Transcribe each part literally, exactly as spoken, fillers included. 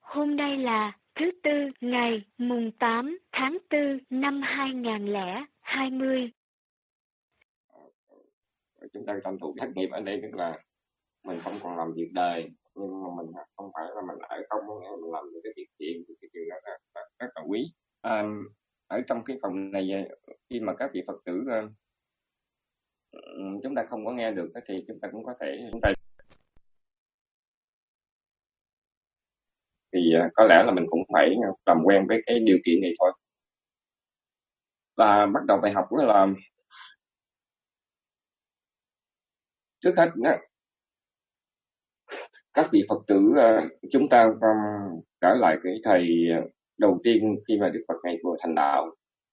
Hôm nay là thứ Tư ngày mùng tám tháng tư năm hai nghìn không trăm hai mươi. Chúng ta tranh thủ thất nghiệp ở đây tức là mình không còn làm việc đời, nhưng mà mình không phải là mình ở không, có nghĩa là mình làm những cái việc thiện, thì cái chuyện đó là, là rất là quý. À, ở trong cái phòng này, khi mà các vị Phật tử uh, chúng ta không có nghe được thì chúng ta cũng có thể chúng ta thì uh, có lẽ là mình cũng phải làm quen với cái điều kiện này thôi. Và bắt đầu bài học đó là trước hết đó, các vị Phật tử uh, chúng ta um, trở lại cái thời đầu tiên khi mà Đức Phật này vừa thành đạo.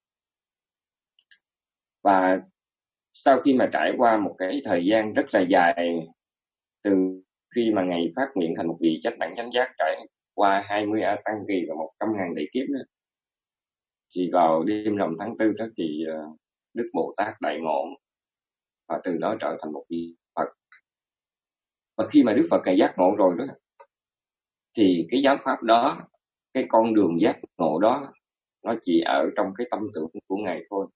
Và sau khi mà trải qua một cái thời gian rất là dài, từ khi mà Ngài phát nguyện thành một vị chánh đẳng chánh giác, trải qua hai mươi A Tăng kỳ và một trăm ngàn đại kiếp đó, thì vào đêm rằm tháng tư đó thì uh, Đức Bồ Tát đại ngộ, và từ đó trở thành một vị Phật. Và khi mà Đức Phật này giác ngộ rồi đó, thì cái giáo pháp đó, cái con đường giác ngộ đó, nó chỉ ở trong cái tâm tưởng của Ngài thôi.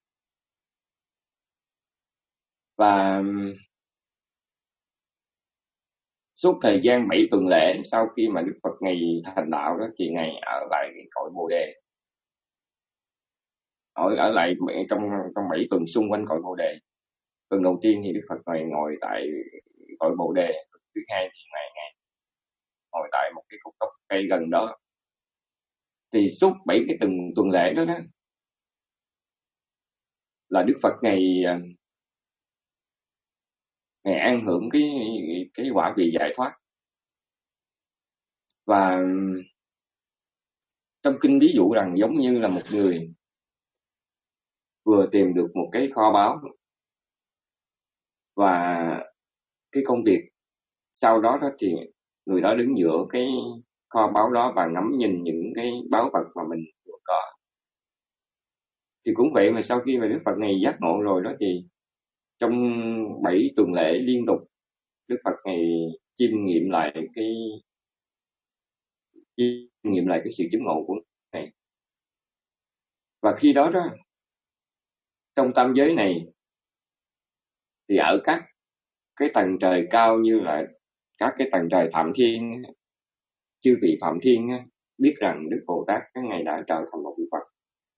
Và suốt thời gian bảy tuần lễ sau khi mà Đức Phật Ngài thành đạo đó, thì Ngài ở lại cái cội Bồ Đề, ở ở lại trong trong bảy tuần xung quanh cội Bồ Đề. Tuần đầu tiên thì Đức Phật Ngài ngồi tại cội Bồ Đề, thứ hai thì Ngài Ngài ngồi tại một cái cúc gốc cây gần đó. Thì suốt bảy cái tuần tuần lễ đó đó là Đức Phật Ngài Ngài an hưởng cái cái quả vị giải thoát. Và trong kinh ví dụ rằng giống như là một người vừa tìm được một cái kho báu, và cái công việc sau đó đó thì người đó đứng giữa cái kho báu đó và ngắm nhìn những cái báu vật mà mình vừa có. Thì cũng vậy, mà sau khi mà Đức Phật này giác ngộ rồi đó, thì trong bảy tuần lễ liên tục, Đức Phật này chiêm nghiệm lại cái chiêm nghiệm lại cái sự chứng ngộ của Ngài. Và khi đó đó, trong tam giới này thì ở các cái tầng trời cao, như là các cái tầng trời Phạm Thiên, chư vị Phạm Thiên biết rằng Đức Bồ Tát cái Ngài đã trở thành một vị Phật.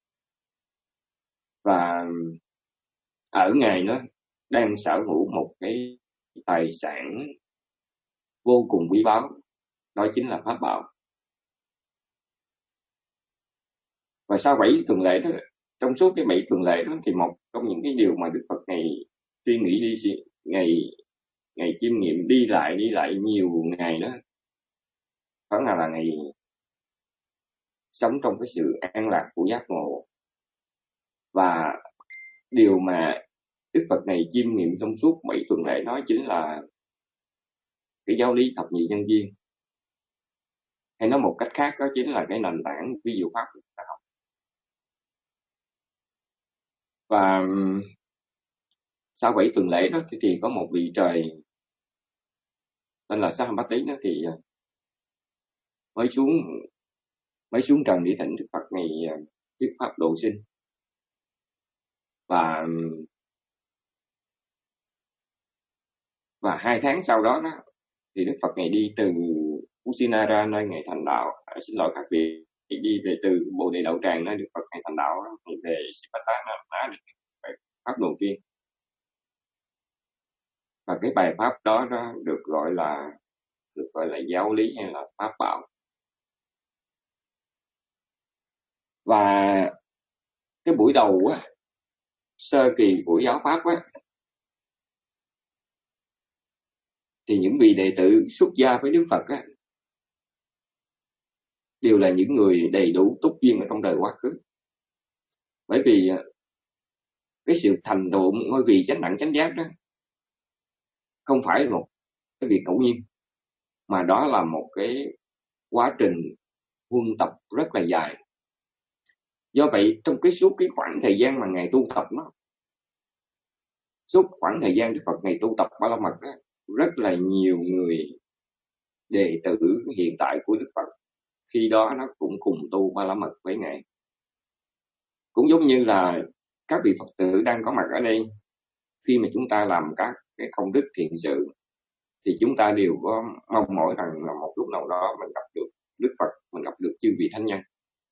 Và ở Ngài nó đang sở hữu một cái tài sản vô cùng quý báu, đó chính là Pháp Bảo. Và sau bảy tuần lễ đó, trong suốt cái bảy tuần lễ đó, thì một trong những cái điều mà Đức Phật này suy nghĩ đi, ngày ngày chiêm nghiệm đi lại đi lại nhiều ngày đó, đó là là ngày sống trong cái sự an lạc của giác ngộ. Và điều mà Đức Phật này chiêm nghiệm trong suốt bảy tuần lễ đó chính là cái giáo lý thập nhị nhân duyên, hay nói một cách khác đó chính là cái nền tảng ví dụ pháp của chúng ta học. Và sau bảy tuần lễ đó thì, thì có một vị trời tên là Sahampati đó thì mới xuống mới xuống trần để thỉnh Đức Phật này thuyết pháp độ sinh. Và và hai tháng sau đó, đó thì Đức Phật này đi từ Kusinara nơi Ngài thành đạo, à, xin lỗi các vị, đi về từ Bồ Đề Đậu Tràng nơi Đức Phật Ngài thành đạo đó, thì về Sipatana đã được pháp đầu tiên. Và cái bài pháp đó, đó được gọi là được gọi là giáo lý hay là pháp bảo. Và cái buổi đầu á, sơ kỳ của giáo pháp á, thì những vị đệ tử xuất gia với Đức Phật á, đều là những người đầy đủ túc duyên ở trong đời quá khứ. Bởi vì cái sự thành tựu ngôi vị chánh đẳng chánh giác đó không phải là một cái việc ngẫu nhiên, mà đó là một cái quá trình huân tập rất là dài. Do vậy trong cái suốt cái khoảng thời gian mà Ngài tu tập đó, suốt khoảng thời gian Đức Phật Ngài tu tập Ba La Mật đó, rất là nhiều người đệ tử hiện tại của Đức Phật khi đó nó cũng cùng tu Ba La Mật với Ngài. Cũng giống như là các vị Phật tử đang có mặt ở đây, khi mà chúng ta làm các cái công đức thiện sự thì chúng ta đều có mong mỏi rằng là một lúc nào đó mình gặp được Đức Phật, mình gặp được chư vị thánh nhân.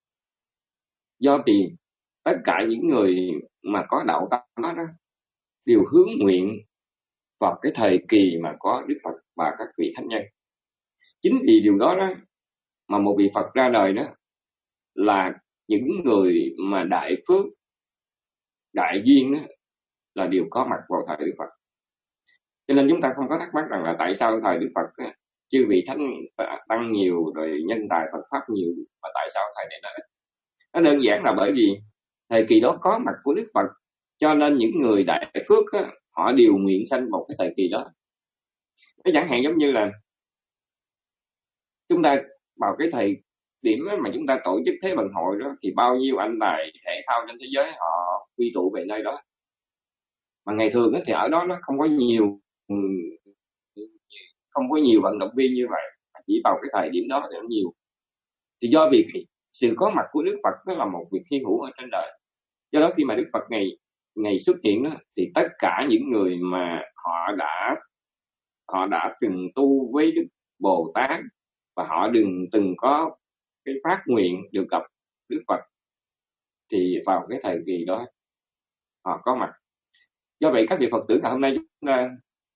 Do vì tất cả những người mà có đạo tâm đó, đó đều hướng nguyện vào cái thời kỳ mà có Đức Phật và các vị thánh nhân. Chính vì điều đó đó mà một vị Phật ra đời đó là những người mà đại phước, đại duyên đó, là đều có mặt vào thời Đức Phật. Cho nên chúng ta không có thắc mắc rằng là tại sao thời Đức Phật đó, chư vị thánh tăng nhiều rồi nhân tài Phật pháp nhiều mà tại sao thời này nó ít? Nó đơn giản là bởi vì thời kỳ đó có mặt của Đức Phật, cho nên những người đại phước đó, họ đều nguyện sanh vào cái thời kỳ đó. Nó chẳng hạn giống như là chúng ta vào cái thời điểm mà chúng ta tổ chức Thế vận hội đó thì bao nhiêu anh tài thể thao trên thế giới họ quy tụ về nơi đó. Mà ngày thường thì ở đó nó không có nhiều không có nhiều vận động viên như vậy, chỉ vào cái thời điểm đó thì nó nhiều. Thì do vì cái sự có mặt của Đức Phật đó là một việc hy hữu ở trên đời. Do đó khi mà Đức Phật ngày ngày xuất hiện đó thì tất cả những người mà họ đã họ đã từng tu với Đức Bồ Tát và họ đừng từng có cái phát nguyện được gặp Đức Phật thì vào cái thời kỳ đó họ có mặt. Do vậy các vị Phật tử ngày hôm nay chúng ta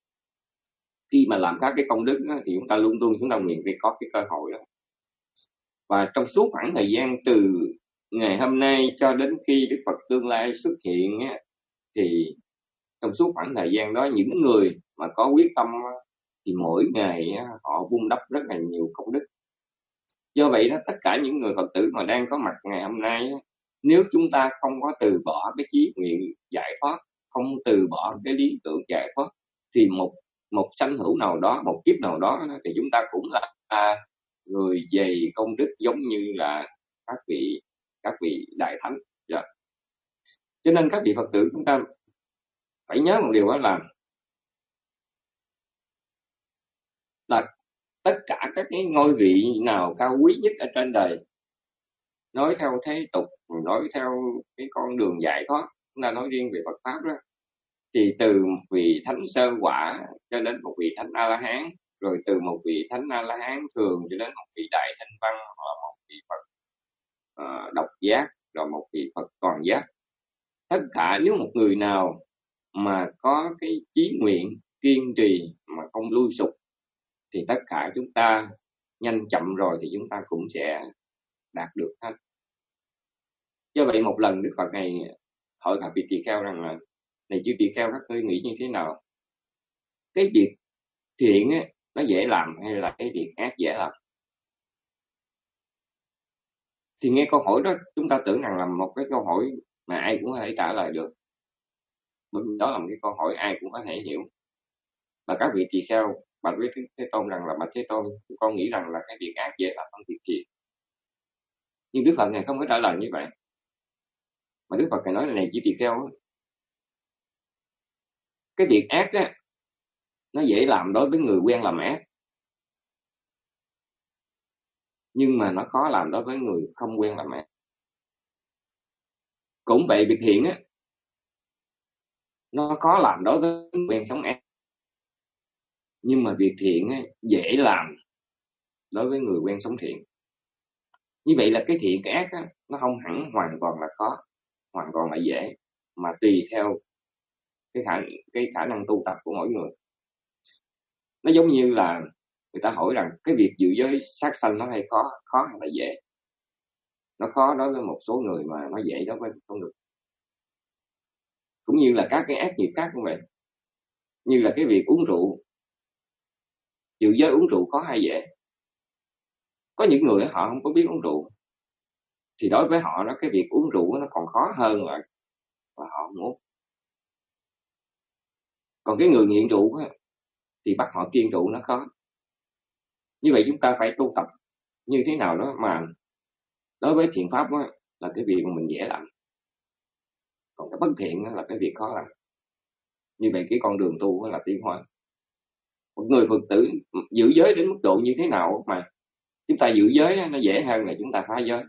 khi mà làm các cái công đức đó, thì chúng ta luôn luôn chúng ta nguyện để có cái cơ hội đó. Và trong suốt khoảng thời gian từ ngày hôm nay cho đến khi Đức Phật tương lai xuất hiện á, thì trong suốt khoảng thời gian đó những người mà có quyết tâm á, thì mỗi ngày á, họ vun đắp rất là nhiều công đức. Do vậy đó tất cả những người Phật tử mà đang có mặt ngày hôm nay á, nếu chúng ta không có từ bỏ cái chí nguyện giải thoát, không từ bỏ cái lý tưởng giải thoát thì một một sanh hữu nào đó, một kiếp nào đó thì chúng ta cũng là à, người dày công đức giống như là các vị các vị đại thánh. Yeah. Cho nên các vị Phật tử chúng ta phải nhớ một điều đó là là tất cả các cái ngôi vị nào cao quý nhất ở trên đời, nói theo thế tục, nói theo cái con đường giải thoát, chúng ta nói riêng về Phật pháp đó, thì từ một vị thánh sơ quả cho đến một vị thánh A La Hán, rồi từ một vị thánh A La Hán thường cho đến một vị đại thanh văn hoặc là một vị Phật uh, độc giác, rồi một vị Phật toàn giác. Tất cả nếu một người nào mà có cái chí nguyện kiên trì mà không lui sụp thì tất cả chúng ta nhanh chậm rồi thì chúng ta cũng sẽ đạt được hết. Do vậy một lần Đức Phật này hỏi các vị tỳ kheo rằng là này chư tỳ kheo các ngươi nghĩ như thế nào? Cái việc thiện ấy, nó dễ làm hay là cái việc ác dễ làm? Thì nghe câu hỏi đó chúng ta tưởng rằng là một cái câu hỏi mà ai cũng có thể trả lời được. Bởi vì đó là một cái câu hỏi ai cũng có thể hiểu. Và các vị tỳ kheo bạch với Thế Tôn rằng là bạch Thế Tôn, con nghĩ rằng là cái việc ác dễ làm hơn việc thiện. Nhưng Đức Phật này không có trả lời như vậy. Mà Đức Phật này nói là này chư tỳ kheo, cái việc ác á, nó dễ làm đối với người quen làm ác, nhưng mà nó khó làm đối với người không quen làm ác. Cũng vậy việc thiện á, nó khó làm đối với người quen sống ác, nhưng mà việc thiện á, dễ làm đối với người quen sống thiện. Như vậy là cái thiện cái ác á, nó không hẳn hoàn toàn là khó, hoàn toàn là dễ, mà tùy theo cái khả cái khả năng tu tập của mỗi người. Nó giống như là người ta hỏi rằng cái việc giữ giới sát sanh nó hay khó, khó hay là dễ? Nó khó đối với một số người mà nó dễ đối với một số người. Cũng như là các cái ác nghiệp khác cũng vậy. Như là cái việc uống rượu, giữ giới uống rượu khó hay dễ? Có những người họ không có biết uống rượu, thì đối với họ đó cái việc uống rượu nó còn khó hơn là và họ không uống. Còn cái người nghiện rượu á, thì bắt họ kiêng rượu nó khó. Như vậy chúng ta phải tu tập như thế nào đó mà đối với thiện pháp á, là cái việc mà mình dễ làm, còn cái bất thiện á, là cái việc khó làm. Như vậy cái con đường tu á, là tiến hóa. Một người Phật tử giữ giới đến mức độ như thế nào mà Chúng ta giữ giới nó dễ hơn là chúng ta phá giới.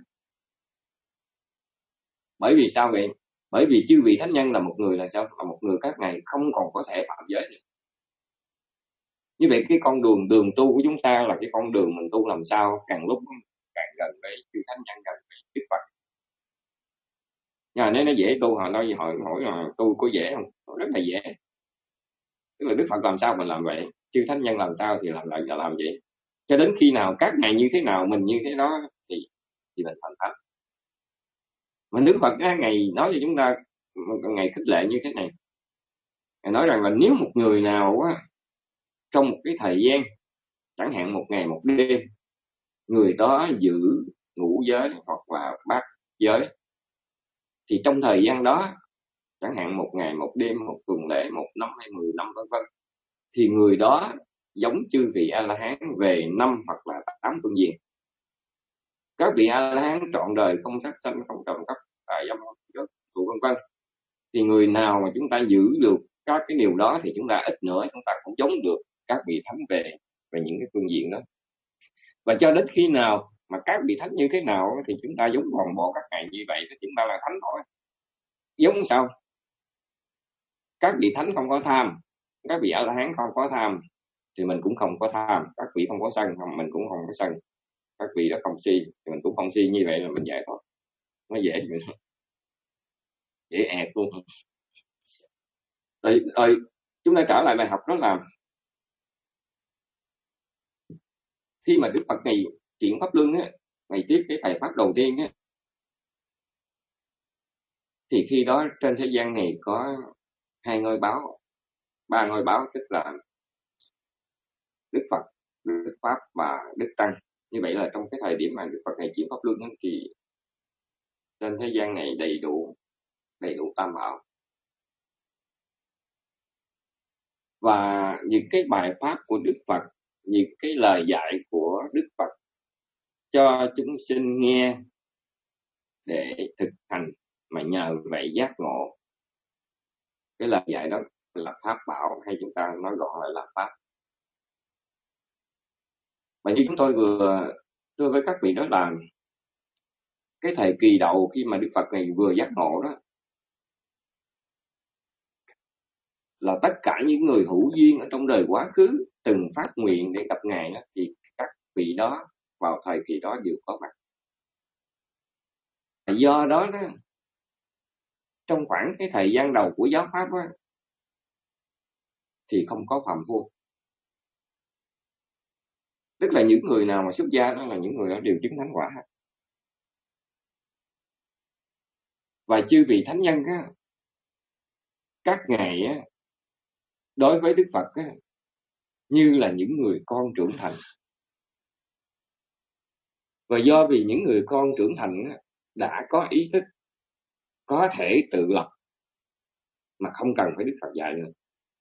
Bởi vì sao vậy? Bởi vì chư vị thánh nhân là một người là sao? Là một người các ngài không còn có thể phạm giới nữa. Như vậy cái con đường đường tu của chúng ta là cái con đường mình tu làm sao càng lúc càng gần với chư thánh nhân, gần với Đức Phật. Nhưng mà nếu nó dễ tu, họ nói họ hỏi là tu có dễ không? Nó rất là dễ. Tức là Đức Phật làm sao mình làm vậy, chư thánh nhân làm sao thì làm lại là làm vậy. Cho đến khi nào các ngài như thế nào mình như thế đó thì thì mình thành thánh. Mà Đức Phật á, ngày nói cho chúng ta, ngày khích lệ như thế này, ngài nói rằng là nếu một người nào á, trong một cái thời gian chẳng hạn một ngày một đêm, người đó giữ ngũ giới hoặc là bát giới, thì trong thời gian đó chẳng hạn một ngày một đêm, một tuần lễ, một năm hay mười năm vân vân, thì người đó giống chư vị A La Hán về năm hoặc là tám phương diện. Các vị A La Hán trọn đời không sát sanh, không trộm cắp, tại dâm đất tụ vân vân, thì người nào mà chúng ta giữ được các cái điều đó thì chúng ta ít nữa chúng ta cũng giống được các vị thánh về về những cái phương diện đó. Và cho đến khi nào mà các vị thánh như thế nào thì chúng ta giống toàn bộ các ngài như vậy thì chúng ta là thánh thôi. Giống sao? Các vị thánh không có tham, các vị A La Hán không có tham thì mình cũng không có tham, các vị không có sân mình cũng không có sân, các vị đó không si thì mình cũng không si, như vậy là mình giải thoát. Nó dễ dễ ẹt luôn. Rồi, rồi chúng ta trở lại bài học đó là khi mà Đức Phật ngày chuyển pháp luân á, ngày tiếp cái bài pháp đầu tiên á, thì khi đó trên thế gian này có hai ngôi báo, ba ngôi báo, tức là Đức Phật, Đức Pháp và Đức Tăng. Như vậy là trong cái thời điểm mà Đức Phật ngày chuyển pháp luân á, thì trên thế gian này đầy đủ đầy đủ tam bảo. Và những cái bài pháp của Đức Phật, những cái lời dạy của Đức Phật cho chúng sinh nghe để thực hành, mà nhờ vậy giác ngộ. Cái lời dạy đó là pháp bảo, hay chúng ta nói gọn lại là pháp. Và như chúng tôi vừa thưa với các vị đó là cái thời kỳ đầu khi mà Đức Phật này vừa giác ngộ đó, là tất cả những người hữu duyên ở trong đời quá khứ từng phát nguyện để gặp Ngài đó, thì các vị đó vào thời kỳ đó đều có mặt. Do đó đó, trong khoảng cái thời gian đầu của giáo pháp đó, thì không có phàm phu. Tức là những người nào mà xuất gia đó là những người đó đều chứng thánh quả. Và chư vị thánh nhân á, các ngài á, đối với Đức Phật á, như là những người con trưởng thành. Và do vì những người con trưởng thành á, đã có ý thức, có thể tự lập, mà không cần phải Đức Phật dạy nữa.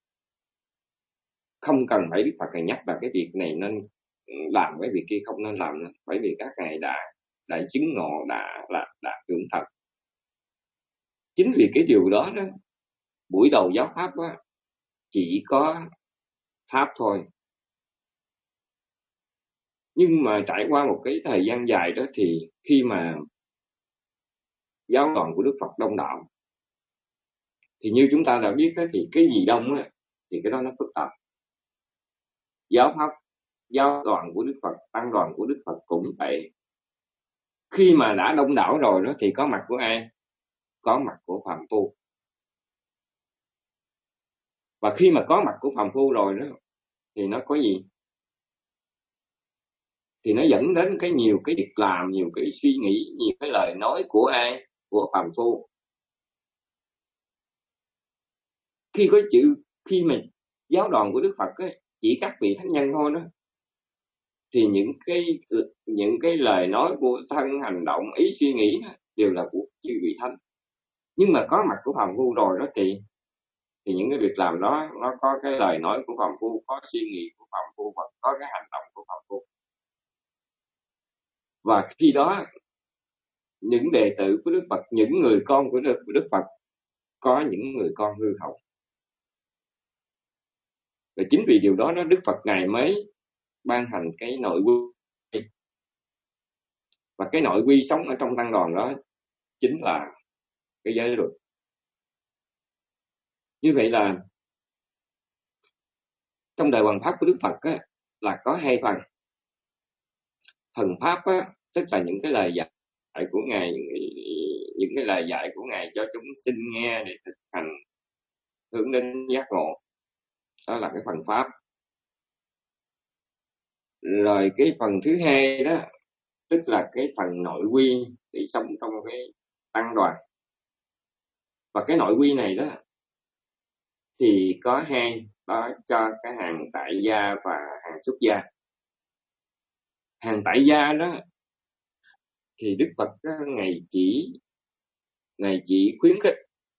Không cần phải Đức Phật này nhắc là cái việc này nên làm, cái việc kia không nên làm nữa. Bởi vì các ngài đã đã chứng ngộ, đã là đã trưởng thành. Chính vì cái điều đó đó, buổi đầu giáo pháp á, chỉ có pháp thôi. Nhưng mà trải qua một cái thời gian dài đó, thì khi mà giáo đoàn của Đức Phật đông đảo, thì như chúng ta đã biết đó, thì cái gì đông á, thì cái đó nó phức tạp. Giáo pháp, giáo đoàn của Đức Phật, tăng đoàn của Đức Phật cũng vậy. Khi mà đã đông đảo rồi đó, thì có mặt của ai? Có mặt của phàm phu. Và khi mà có mặt của phàm phu rồi đó, thì nó có gì? Thì nó dẫn đến cái nhiều cái việc làm, nhiều cái suy nghĩ, nhiều cái lời nói của ai? Của phàm phu. Khi có chữ, khi mà giáo đoàn của Đức Phật ấy, chỉ các vị thánh nhân thôi đó, thì những cái những cái lời nói của thân, hành động, ý suy nghĩ đó, đều là của chư vị thánh. Nhưng mà có mặt của phàm phu rồi đó, thì thì những cái việc làm đó nó có cái lời nói của phàm phu, có suy nghĩ của phàm phu, và có cái hành động của phàm phu. Và khi đó những đệ tử của Đức Phật, những người con của Đức, của Đức Phật có những người con hư hỏng. Và chính vì điều đó đó, Đức Phật ngài mới ban hành cái nội quy Và cái nội quy sống ở trong tăng đoàn đó chính là cái giới luật. Như vậy là trong đời hoằng pháp của Đức Phật á, là có hai phần. Phần pháp á, tức là những cái lời dạy của Ngài, những, những cái lời dạy của Ngài cho chúng sinh nghe để thực hành hướng đến giác ngộ. Đó là cái phần pháp. Rồi cái phần thứ hai đó, tức là cái phần nội quy để sống trong cái tăng đoàn. Và cái nội quy này đó thì có hai, đó cho cái hàng tại gia và hàng xuất gia. Hàng tại gia đó thì Đức Phật đó, Ngài chỉ Ngài chỉ khuyến khích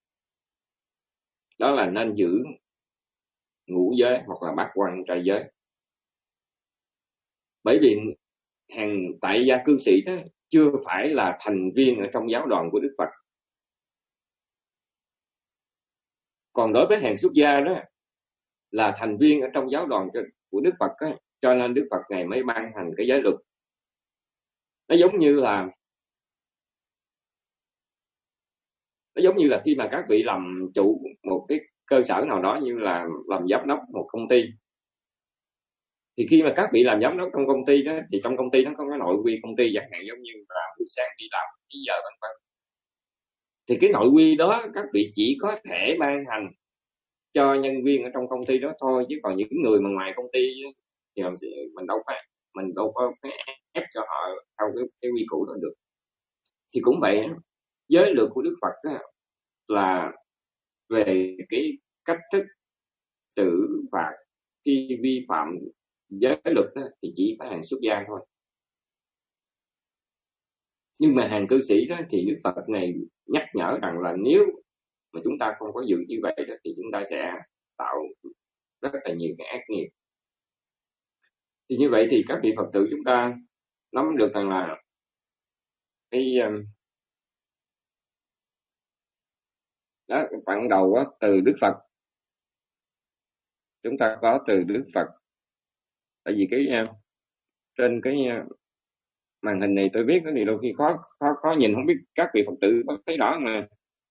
đó là nên giữ ngũ giới hoặc là bát quan trai giới. Bởi vì hàng tại gia cư sĩ đó chưa phải là thành viên ở trong giáo đoàn của Đức Phật. Còn đối với hàng xuất gia đó là thành viên ở trong giáo đoàn của Đức Phật đó, cho nên Đức Phật Ngài mới ban hành cái giới luật. Nó giống như là nó giống như là khi mà các vị làm chủ một cái cơ sở nào đó, như là làm giám đốc một công ty, thì khi mà các vị làm giám đốc trong công ty đó, thì trong công ty nó có cái nội quy công ty, chẳng hạn giống như là buổi sáng đi làm mấy giờ vân vân, thì cái nội quy đó các vị chỉ có thể ban hành cho nhân viên ở trong công ty đó thôi, chứ còn những người mà ngoài công ty thì mình đâu phải mình đâu có cái ép cho họ theo cái, cái quy củ đó được. Thì cũng vậy, giới luật của Đức Phật đó là về cái cách thức xử phạt khi vi phạm giới luật đó, thì chỉ có hàng xuất gia thôi. Nhưng mà hàng cư sĩ đó thì Đức Phật này nhắc nhở rằng là nếu mà chúng ta không có giữ như vậy đó, thì chúng ta sẽ tạo rất là nhiều cái ác nghiệp. Thì như vậy thì các vị Phật tử chúng ta nắm được rằng là cái đó, đoạn đầu đó, từ Đức Phật, chúng ta có từ Đức Phật. Tại vì cái trên cái màn hình này tôi viết cái gì đôi khi khó khó khó nhìn, không biết các vị Phật tử có thấy rõ mà.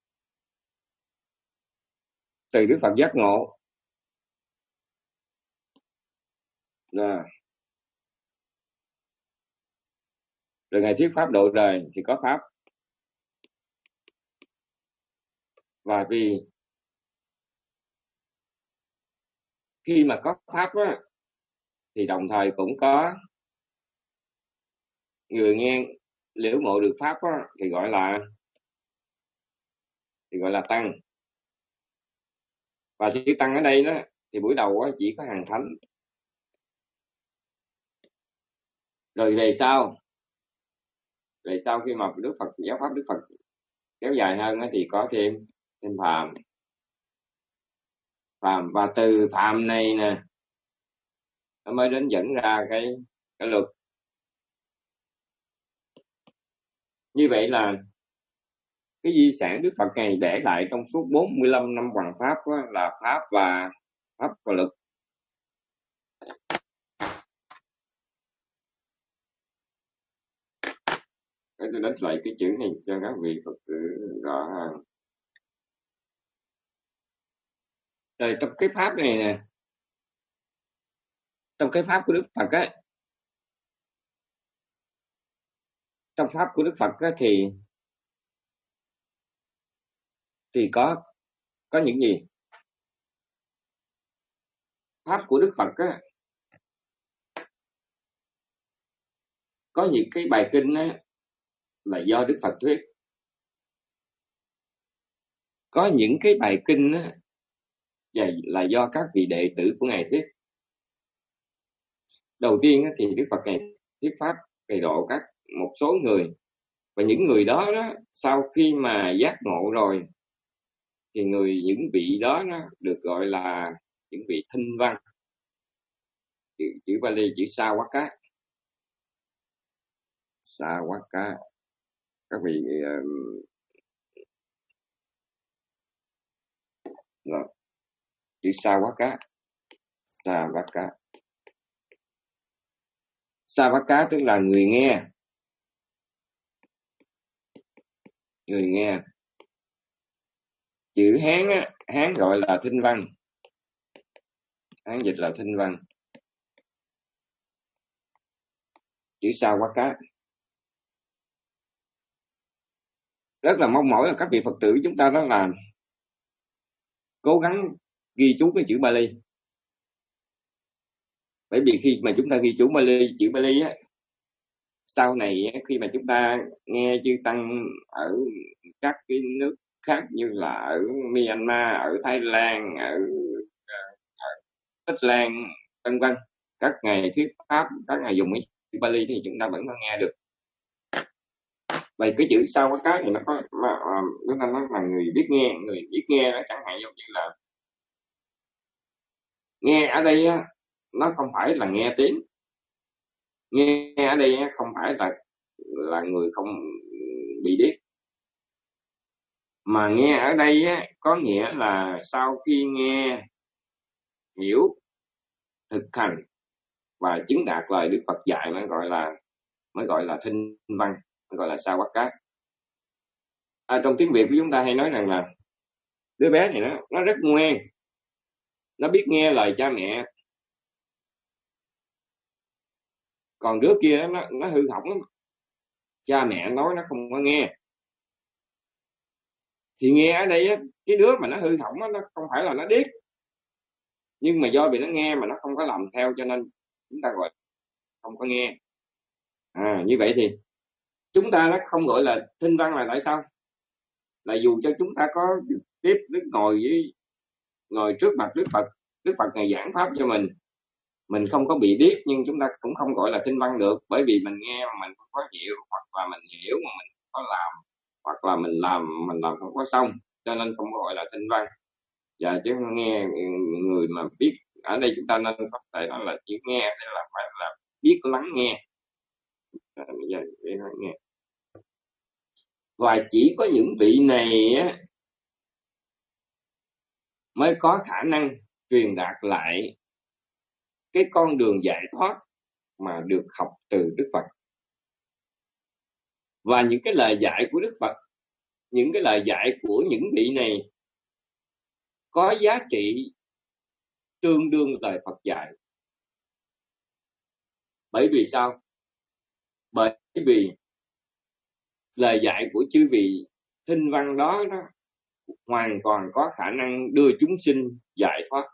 Từ Đức Phật giác ngộ. Rồi. Rồi Ngài thuyết pháp độ đời thì có pháp. Và vì khi mà có pháp á, thì đồng thời cũng có người nghe liễu ngộ được pháp á, thì gọi là thì gọi là tăng. Và chữ tăng ở đây đó thì buổi đầu á, chỉ có hàng thánh. Rồi về sau về sau khi mà Đức Phật giáo pháp Đức Phật kéo dài hơn á, thì có thêm thêm phàm. Phàm và từ phàm này nè nó mới đến dẫn ra cái cái luật. Như vậy là cái di sản Đức Phật này để lại trong suốt bốn mươi lăm năm hoằng pháp đó, là pháp và pháp và luật. Để tôi đánh lại cái chữ này cho các vị Phật tử rõ hơn. Rồi trong cái pháp này nè, trong cái pháp của Đức Phật á, trong pháp của Đức Phật á, thì thì có có những gì? Pháp của Đức Phật á, có những cái bài kinh á, là do Đức Phật thuyết. Có những cái bài kinh á, là do các vị đệ tử của Ngài thuyết. Đầu tiên á, thì Đức Phật Ngài thuyết pháp Ngài độ các một số người, và những người đó, đó sau khi mà giác ngộ rồi thì người những vị đó nó được gọi là những vị thinh văn. Chữ, chữ Bali chữ Sawaka. Sawaka. Các vị uh, rồi. Chữ Sawaka. Sawaka. Sawaka tức là người nghe. người nghe. Chữ Hán á, Hán gọi là thinh văn, Hán dịch là thinh văn. Chữ Sa Quá Cát. Rất là mong mỏi là các vị Phật tử chúng ta đó là cố gắng ghi chú cái chữ Bali. Bởi vì khi mà chúng ta ghi chú Bali, chữ Bali á, sau này á, khi mà chúng ta nghe chư tăng ở các cái nước khác như là ở Myanmar, ở Thái Lan, ở, ở Tích Lan, vân vân, các ngài thuyết pháp, các ngài dùng cái chữ Bali thì chúng ta vẫn có nghe được. Vậy cái chữ Sa Quá Cát thì nó có mà, chúng ta nói là người biết nghe, người biết nghe nó chẳng hạn giống như là nghe ở đây á, nó không phải là nghe tiếng. Nghe ở đây á, không phải là là người không bị điếc, mà nghe ở đây á, có nghĩa là sau khi nghe, hiểu, thực hành và chứng đạt lời Đức Phật dạy mới gọi là mới gọi là thinh văn, mới gọi là Sa Quá Cát. À, trong tiếng Việt của chúng ta hay nói rằng là đứa bé này nó nó rất ngoan, nó biết nghe lời cha mẹ, còn đứa kia nó nó hư hỏng lắm, cha mẹ nói nó không có nghe. Thì nghe ở đây á, cái đứa mà nó hư hỏng á, nó không phải là nó điếc, nhưng mà do vì nó nghe mà nó không có làm theo cho nên chúng ta gọi không có nghe. À, như vậy thì chúng ta nó không gọi là thinh văn là tại sao? Là dù cho chúng ta có trực tiếp đứng ngồi với ngồi trước mặt Đức Phật, Đức Phật ngài giảng pháp cho mình, mình không có bị điếc nhưng chúng ta cũng không gọi là thinh văn được, bởi vì mình nghe mà mình không có hiểu, hoặc là mình hiểu mà mình không có làm, hoặc là mình làm mình làm không có xong, cho nên không gọi là thinh văn. Và chứ nghe người mà biết ở đây chúng ta nên có thể nói là chỉ nghe hay là phải là biết lắng nghe. À, bây giờ biết lắng nghe. Và chỉ có những vị này á, mới có khả năng truyền đạt lại cái con đường giải thoát mà được học từ Đức Phật. Và những cái lời dạy của Đức Phật, những cái lời dạy của những vị này có giá trị tương đương lời Phật dạy. Bởi vì sao? Bởi vì lời dạy của chư vị thinh văn đó, đó hoàn toàn có khả năng đưa chúng sinh giải thoát.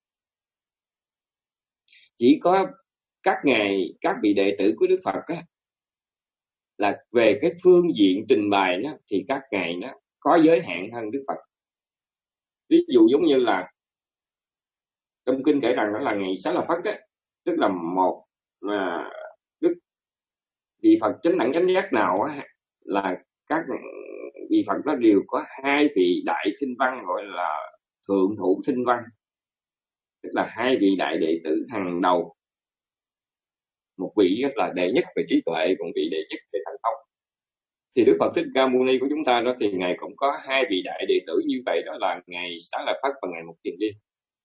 Chỉ có các ngài, các vị đệ tử của Đức Phật á, là về cái phương diện trình bày đó, thì các ngài đó có giới hạn hơn Đức Phật. Ví dụ giống như là trong kinh kể rằng đó là ngày Xá Lợi Phất á, tức là một mà Đức vị Phật chánh đẳng chánh giác nào á, là các vị Phật đó đều có hai vị đại thinh văn gọi là thượng thủ thinh văn, tức là hai vị đại đệ tử hàng đầu. Một vị rất là đệ nhất về trí tuệ, còn vị đệ nhất về thành thông. Thì Đức Phật Thích Ca Mâu Ni của chúng ta đó thì ngài cũng có hai vị đại đệ tử như vậy, đó là ngài Xá Lợi Phất và ngài Mục Kiền Liên.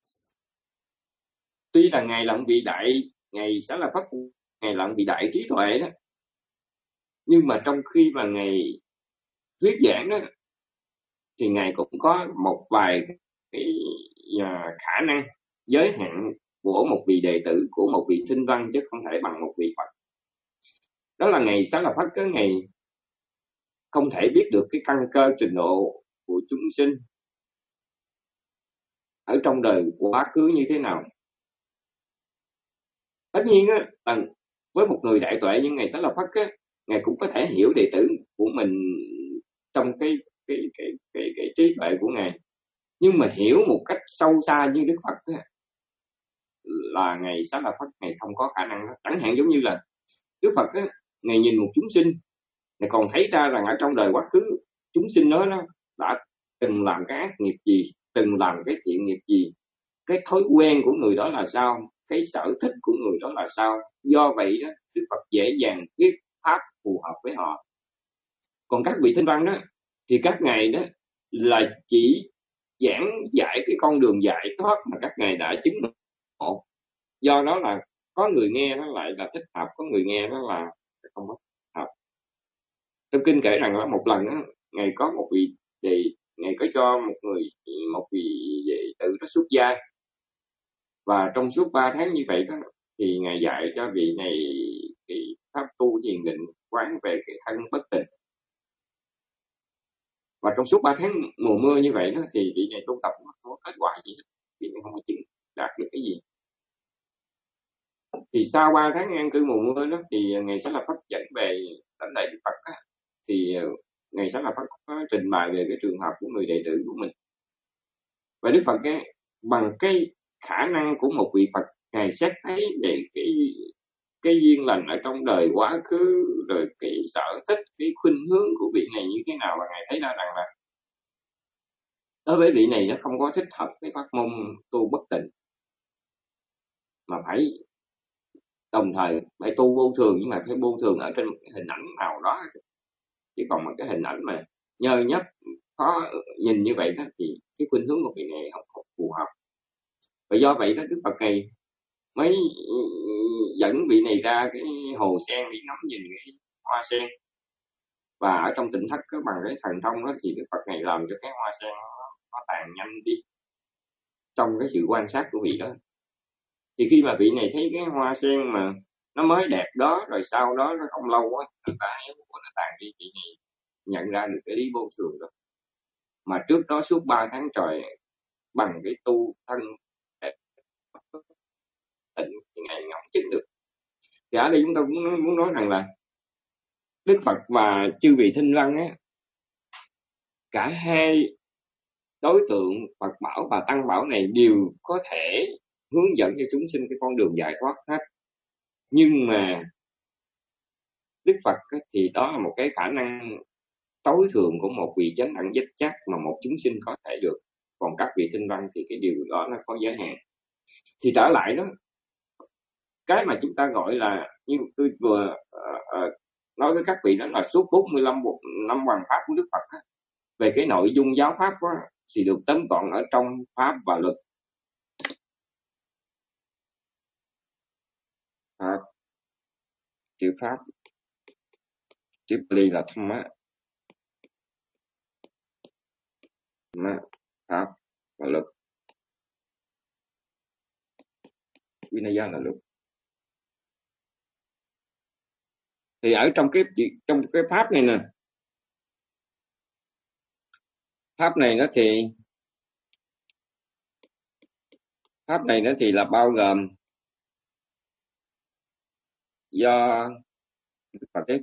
Tuy là ngài là một vị đại, ngài Xá Lợi Phất ngài là một vị đại trí tuệ đó, nhưng mà trong khi mà ngài thuyết giảng đó thì ngài cũng có một vài cái khả năng giới hạn của một vị đệ tử, của một vị thinh văn, chứ không thể bằng một vị Phật. Đó là ngài Xá Lợi Phất, cái ngày không thể biết được cái căn cơ trình độ của chúng sinh ở trong đời quá khứ như thế nào. Tất nhiên á, với một người đại tuệ như ngài Xá Lợi Phất á, ngài cũng có thể hiểu đệ tử của mình trong cái cái cái cái, cái trí tuệ của ngài, nhưng mà hiểu một cách sâu xa như Đức Phật á, là ngài Xá Lợi Phất ngài không có khả năng đó. Chẳng hạn giống như là Đức Phật á, ngài nhìn một chúng sinh, ngài còn thấy ra rằng ở trong đời quá khứ chúng sinh đó, nó đã từng làm cái ác nghiệp gì, từng làm cái thiện nghiệp gì, cái thói quen của người đó là sao, cái sở thích của người đó là sao. Do vậy đó, Đức Phật dễ dàng thuyết pháp phù hợp với họ. Còn các vị thinh văn đó thì các ngài đó là chỉ giảng giải cái con đường giải thoát mà các ngài đã chứng ngộ. Do đó là có người nghe nó lại là thích hợp, có người nghe nó là không có thích hợp. Trong kinh kể rằng là một lần đó, Ngài có một vị đệ, Ngài có cho một người một vị đệ tử đó xuất gia, và trong suốt ba tháng như vậy đó thì Ngài dạy cho vị này cái pháp tu thiền định, quán về cái thân bất tịnh. Và trong suốt ba tháng mùa mưa như vậy đó thì vị này tu tập không có kết quả gì hết, vị này không có chứng đạt được cái gì. Thì sau ba tháng an cư mùa mưa đó thì Ngài sẽ là phát dẫn về lãnh đại Đức Phật á, thì Ngài sẽ là phát trình bày về cái trường hợp của người đệ tử của mình. Và Đức Phật ấy, bằng cái khả năng của một vị Phật, Ngài xét thấy về cái cái duyên lành ở trong đời quá khứ, rồi cái sở thích, cái khuynh hướng của vị này như thế nào, và Ngài thấy ra rằng là đối với vị này nó không có thích hợp cái pháp môn tu bất tịnh, mà phải đồng thời phải tu vô thường, nhưng mà phải vô thường ở trên một cái hình ảnh nào đó, chứ còn một cái hình ảnh mà nhơ nhấp khó nhìn như vậy đó thì cái khuynh hướng của vị này không, không phù hợp. Và do vậy đó Đức Phật này mới dẫn vị này ra cái hồ sen để ngắm nhìn cái hoa sen, và ở trong tỉnh thất bằng cái thần thông đó thì Đức Phật này làm cho cái hoa sen nó, nó tàn nhanh đi trong cái sự quan sát của vị đó. Thì khi mà vị này thấy cái hoa sen mà nó mới đẹp đó, rồi sau đó nó không lâu quá nó tàn nó tàn đi, vị này nhận ra được cái lý vô thường đó, mà trước đó suốt ba tháng trời bằng cái tu thân tịnh thì Ngài ngẫm chứng được. Thì ở đây chúng ta cũng muốn nói rằng là Đức Phật và chư vị Thinh Văn á, cả hai đối tượng Phật bảo và Tăng bảo này đều có thể hướng dẫn cho chúng sinh cái con đường giải thoát hết. Nhưng mà Đức Phật á, thì đó là một cái khả năng tối thượng của một vị chánh đẳng giác chắc mà một chúng sinh có thể được. Còn các vị Thinh Văn thì cái điều đó nó có giới hạn. Thì trở lại đó, cái mà chúng ta gọi là, như tôi vừa uh, uh, nói với các vị, đó là suốt bốn mươi lăm năm hoàng pháp của Đức Phật á, về cái nội dung giáo pháp đó, thì được tóm gọn ở trong pháp và luật. Pháp, chữ pháp, chữ Pali là Dhamma, pháp và luật, Vinaya là luật. Thì ở trong cái trong cái pháp này nè, pháp này nó thì pháp này nó thì là bao gồm do Phật ấy,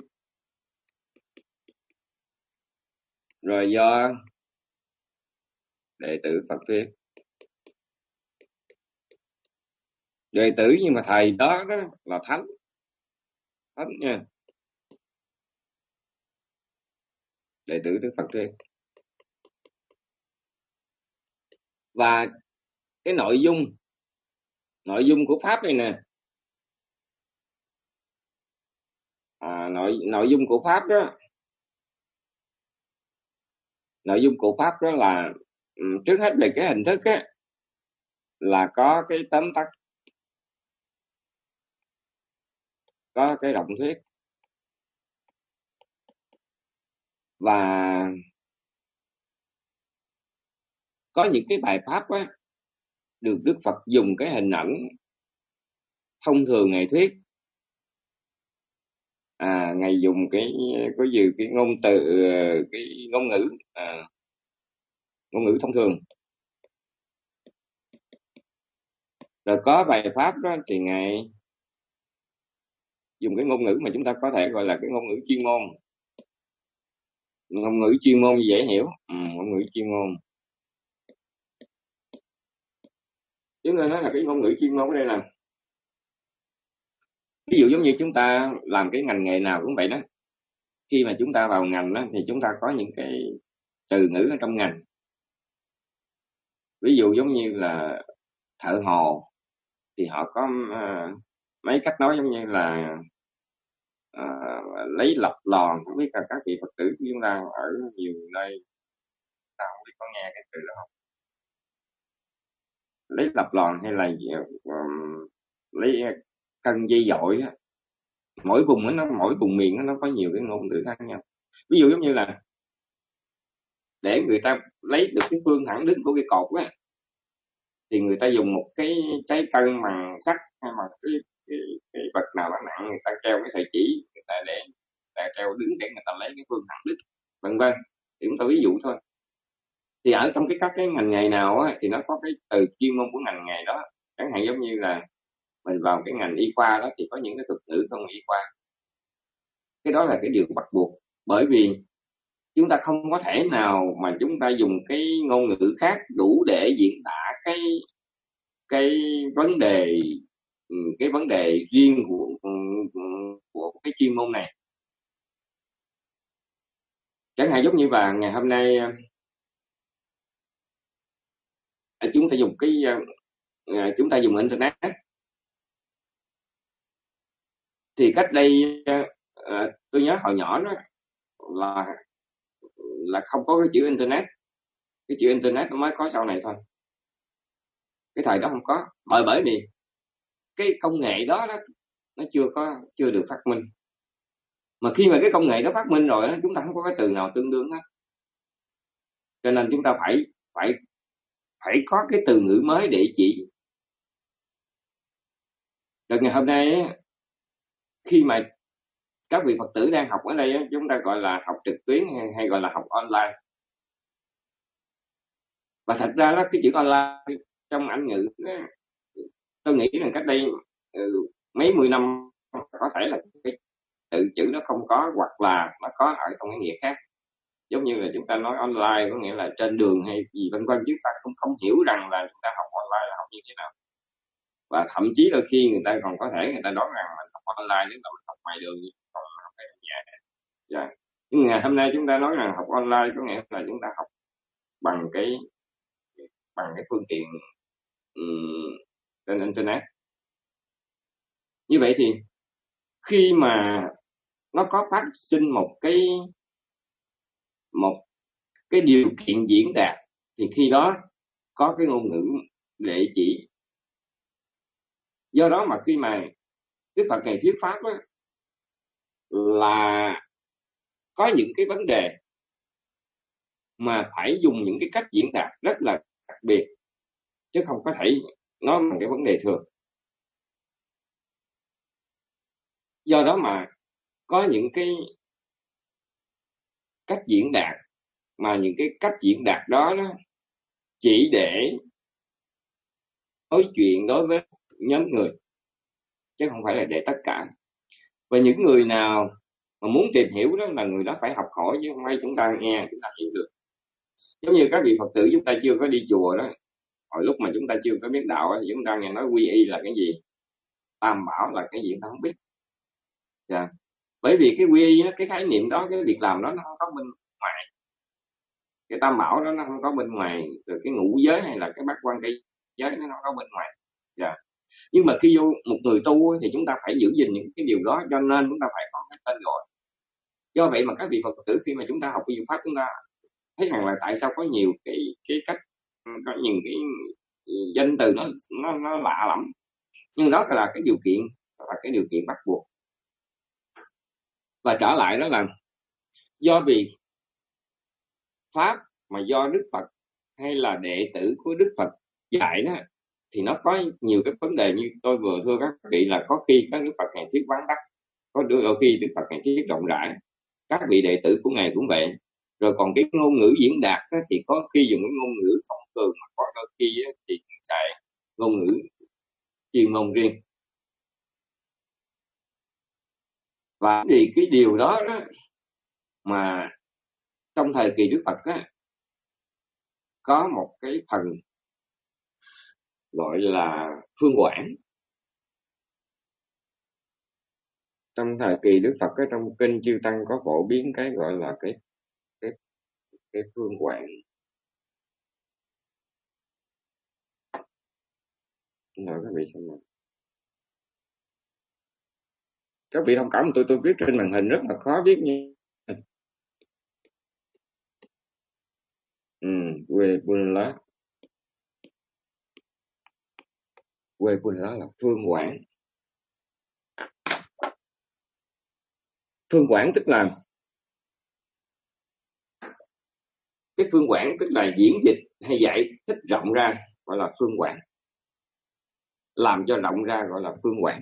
rồi do đệ tử Phật thuyết. Đệ tử nhưng mà thầy đó, đó là thánh, thánh nha, đệ tử Đức Phật thuyết. Và cái nội dung nội dung của pháp này nè, à, nội nội dung của pháp đó, nội dung của pháp đó là trước hết về cái hình thức á, là có cái tóm tắt, có cái động thuyết, và có những cái bài pháp á, được Đức Phật dùng cái hình ảnh thông thường Ngài thuyết, à, Ngài dùng cái có gì cái ngôn từ, cái ngôn ngữ, à, ngôn ngữ thông thường. Rồi có bài pháp đó thì Ngài dùng cái ngôn ngữ mà chúng ta có thể gọi là cái ngôn ngữ chuyên môn, ngôn ngữ chuyên môn dễ hiểu, ừ, ngôn ngữ chuyên môn. Chúng ta nói là cái ngôn ngữ chuyên môn ở đây là, ví dụ giống như chúng ta làm cái ngành nghề nào cũng vậy đó, khi mà chúng ta vào ngành đó thì chúng ta có những cái từ ngữ ở trong ngành. Ví dụ giống như là thợ hồ thì họ có uh, mấy cách nói, giống như là uh, lấy lập lòn. Không biết là các vị Phật tử chúng ta ở nhiều nơi ta không biết có nghe cái từ đó không? Lấy lập lòn hay là uh, lấy cân dây dội á. Mỗi vùng nó mỗi vùng miền nó có nhiều cái ngôn ngữ khác nhau. Ví dụ giống như là để người ta lấy được cái phương thẳng đứng của cái cột á, thì người ta dùng một cái trái cân bằng sắt hay bằng cái, cái, cái vật nào đó nặng, người ta treo cái sợi chỉ, người ta để người ta treo đứng để người ta lấy cái phương thẳng đứng, vân vân. Thì chúng ta ví dụ thôi. Thì ở trong cái các cái ngành nghề nào á, thì nó có cái từ chuyên môn của ngành nghề đó. Chẳng hạn giống như là mình vào cái ngành y khoa đó thì có những cái thuật ngữ trong y khoa. Cái đó là cái điều bắt buộc, bởi vì chúng ta không có thể nào mà chúng ta dùng cái ngôn ngữ khác đủ để diễn tả cái cái vấn đề cái vấn đề riêng của của cái chuyên môn này. Chẳng hạn giống như là ngày hôm nay chúng ta dùng cái chúng ta dùng internet, thì cách đây tôi nhớ hồi nhỏ đó là là không có cái chữ internet, cái chữ internet nó mới có sau này thôi. Cái thời đó không có, bởi bởi vì cái công nghệ đó, đó nó chưa có chưa được phát minh. Mà khi mà cái công nghệ đó phát minh rồi đó, chúng ta không có cái từ nào tương đương hết, cho nên chúng ta phải phải phải có cái từ ngữ mới để chỉ. Rồi ngày hôm nay khi mà các vị Phật tử đang học ở đây, chúng ta gọi là học trực tuyến hay, hay gọi là học online. Và thật ra đó, cái chữ online trong Anh ngữ tôi nghĩ rằng cách đây ừ, mấy mươi năm có thể là cái tự chữ nó không có, hoặc là nó có ở trong cái nghĩa khác. Giống như là chúng ta nói online có nghĩa là trên đường hay gì vân vân, chứ ta không không hiểu rằng là chúng ta học online là học như thế nào. Và thậm chí đôi khi người ta còn có thể người ta đoán rằng mình học online nếu mà mình học ngoài đường, không học ở nhà. Yeah. Nhưng ngày hôm nay chúng ta nói rằng học online có nghĩa là chúng ta học bằng cái bằng cái phương tiện um, trên internet. Như vậy thì khi mà nó có phát sinh một cái một cái điều kiện diễn đạt, thì khi đó có cái ngôn ngữ để chỉ. Do đó mà khi mà Đức Phật này thuyết pháp đó, là có những cái vấn đề mà phải dùng những cái cách diễn đạt rất là đặc biệt, chứ không có thể nói bằng cái vấn đề thường. Do đó mà có những cái cách diễn đạt, mà những cái cách diễn đạt đó, đó chỉ để nói chuyện đối với nhóm người, chứ không phải là để tất cả. Và những người nào mà muốn tìm hiểu đó là người đó phải học hỏi, chứ không phải chúng ta nghe chúng ta hiểu được. Giống như các vị Phật tử chúng ta chưa có đi chùa đó, hồi lúc mà chúng ta chưa có biết đạo thì chúng ta nghe nói quy y là cái gì, tam bảo là cái gì chúng ta không biết. Yeah. Bởi vì cái quy y đó, cái khái niệm đó, cái việc làm đó nó không có bên ngoài, cái tam bảo đó nó không có bên ngoài, rồi cái ngũ giới hay là cái bát quan cây giới nó không có bên ngoài. Yeah. Nhưng mà khi vô một người tu thì chúng ta phải giữ gìn những cái điều đó, cho nên chúng ta phải có cái tên gọi. Do vậy mà các vị Phật tử khi mà chúng ta học cái pháp, chúng ta thấy rằng là tại sao có nhiều cái cái cách, có những cái danh từ nó nó nó lạ lắm, nhưng đó là cái điều kiện, là cái điều kiện bắt buộc. Và trở lại đó là do vì pháp mà do Đức Phật hay là đệ tử của Đức Phật dạy đó, thì nó có nhiều cái vấn đề như tôi vừa thưa các vị, là có khi các Đức Phật này thuyết vắn tắt, có đôi khi Đức Phật này thuyết rộng rãi, các vị đệ tử của ngài cũng vậy. Rồi còn cái ngôn ngữ diễn đạt đó, thì có khi dùng cái ngôn ngữ thông thường, mà có đôi khi thì xài ngôn ngữ chuyên môn riêng. Và thì cái điều đó, đó mà trong thời kỳ Đức Phật á, có một cái phần gọi là phương quảng. Trong thời kỳ Đức Phật, ở trong kinh Chư Tăng có phổ biến cái gọi là cái cái cái phương quảng. Nói các vị xem nào. Các vị thông cảm, tôi tôi viết trên màn hình rất là khó viết như ừ, quê Buôn Lá. Quê Buôn Lá là phương quảng. Phương quảng tức là cái phương quảng tức là diễn dịch hay giải thích rộng ra gọi là phương quảng, làm cho rộng ra gọi là phương quảng.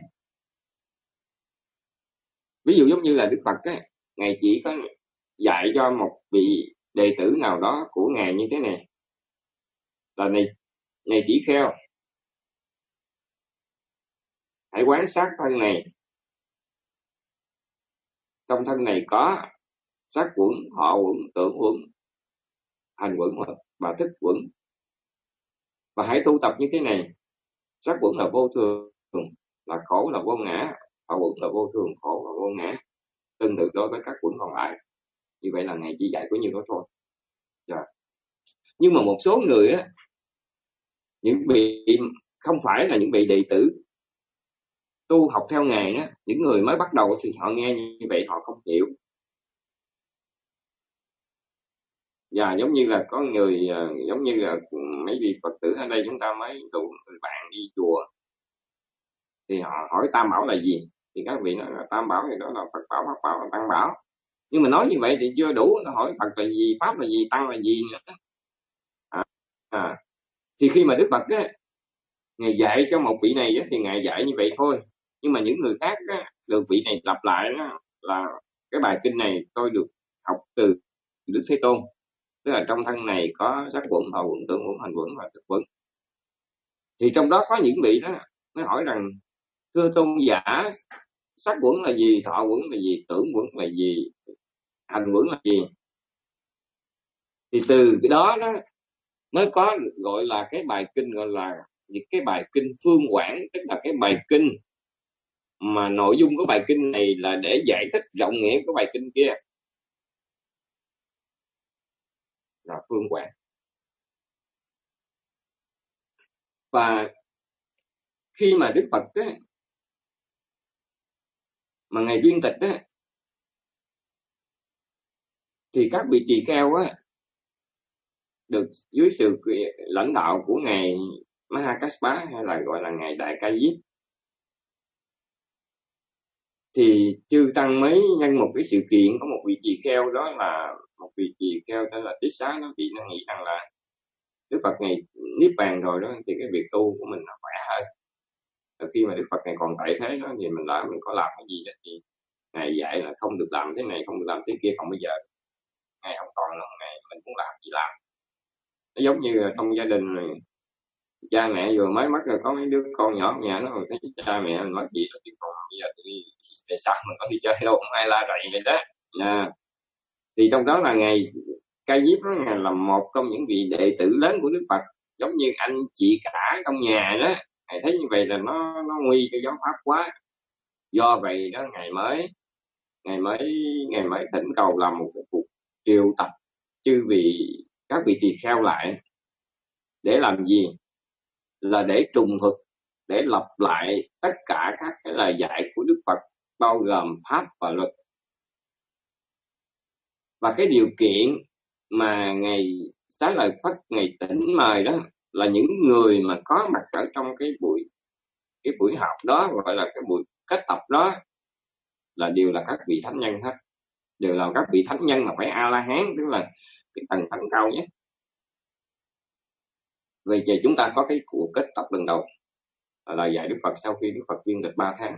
Ví dụ giống như là Đức Phật á, Ngài chỉ có dạy cho một vị đệ tử nào đó của Ngài như thế này, là này, này tỷ kheo, hãy quán sát thân này, trong thân này có sắc quẩn, thọ quẩn, tưởng quẩn, hành quẩn và thức quẩn, và hãy tu tập như thế này. Sắc quẩn là vô thường, là khổ là vô ngã, thọ quẩn là vô thường, khổ là vô ngã, tương tự đối với các quẩn còn lại. Như vậy là Ngài chỉ dạy có nhiêu đó thôi. Rồi. Nhưng mà một số người á, những vị không phải là những vị đệ tử tu học theo Ngài á, những người mới bắt đầu thì họ nghe như vậy họ không hiểu. Và giống như là có người, giống như là mấy vị Phật tử ở đây chúng ta mới đủ người bạn đi chùa, thì họ hỏi Tam Bảo là gì, thì các vị nói là Tam Bảo thì đó là Phật Bảo, Pháp Bảo và Tăng Bảo. Nhưng mà nói như vậy thì chưa đủ, nó hỏi Phật là gì, Pháp là gì, Tăng là gì nữa. À, à. Thì khi mà Đức Phật á, Ngài dạy cho một vị này á, thì Ngài dạy như vậy thôi. Nhưng mà những người khác á, được vị này lặp lại đó, là cái bài kinh này tôi được học từ Đức Thế Tôn, tức là trong thân này có sắc quẩn, thọ quẩn, tưởng quẩn, hành quẩn và thức quẩn. Thì trong đó có những vị đó mới hỏi rằng, thưa tôn giả, sắc quẩn là gì, thọ quẩn là gì, tưởng quẩn là gì, hành quẩn là gì? Thì từ cái đó đó mới có gọi là cái bài kinh gọi là những cái bài kinh phương quảng, tức là cái bài kinh mà nội dung của bài kinh này là để giải thích rộng nghĩa của bài kinh kia, là phương quảng. Và khi mà Đức Phật á, mà Ngài viên tịch á, thì các vị tỳ kheo á, được dưới sự lãnh đạo của Ngài Mahakassapa, hay là gọi là Ngài Đại Ca Diếp, thì chư tăng mới nhân một cái sự kiện, có một vị tỳ kheo, đó là một vị tỳ kheo tên là Tích Xá, nó bị nó nghĩ rằng là Đức Phật Ngài niết bàn rồi đó, thì cái việc tu của mình là khỏe hơn. Rồi khi mà Đức Phật Ngài còn tại thế đó, thì mình làm mình có làm cái gì đó, thì Ngài dạy là không được làm thế này, không được làm thế kia, không bây giờ Ngài không còn là Ngài mình cũng làm gì làm. Nó giống như là trong gia đình này, cha mẹ vừa mới mất rồi, có mấy đứa con nhỏ ở nhà nó rồi thấy cha mẹ mình mất gì đó, thì còn bây giờ thì để sao mình có đi chơi đâu, không ai la rầy vậy đó. À, thì trong đó là Ngài Ca Diếp đó, Ngài là một trong những vị đệ tử lớn của Đức Phật, giống như anh chị cả trong nhà đó. Ngài thấy như vậy là nó nó nguy cái giáo pháp quá, do vậy đó Ngài mới Ngài mới Ngài mới thỉnh cầu làm một cái cuộc triệu tập chư vị các vị tỳ kheo lại, để làm gì? Là để trùng thực, để lặp lại tất cả các cái lời dạy của Đức Phật, bao gồm pháp và luật. Và cái điều kiện mà Ngài Xá Lợi Phất Ngài thỉnh mời đó là những người mà có mặt ở trong cái buổi cái buổi học đó, gọi là cái buổi kết tập đó, là đều là các vị thánh nhân hết, đều là các vị thánh nhân mà phải A La Hán, tức là cái tầng thánh cao nhất. Vậy thì chúng ta có cái cuộc kết tập lần đầu là lời dạy Đức Phật sau khi Đức Phật viên tịch ba tháng.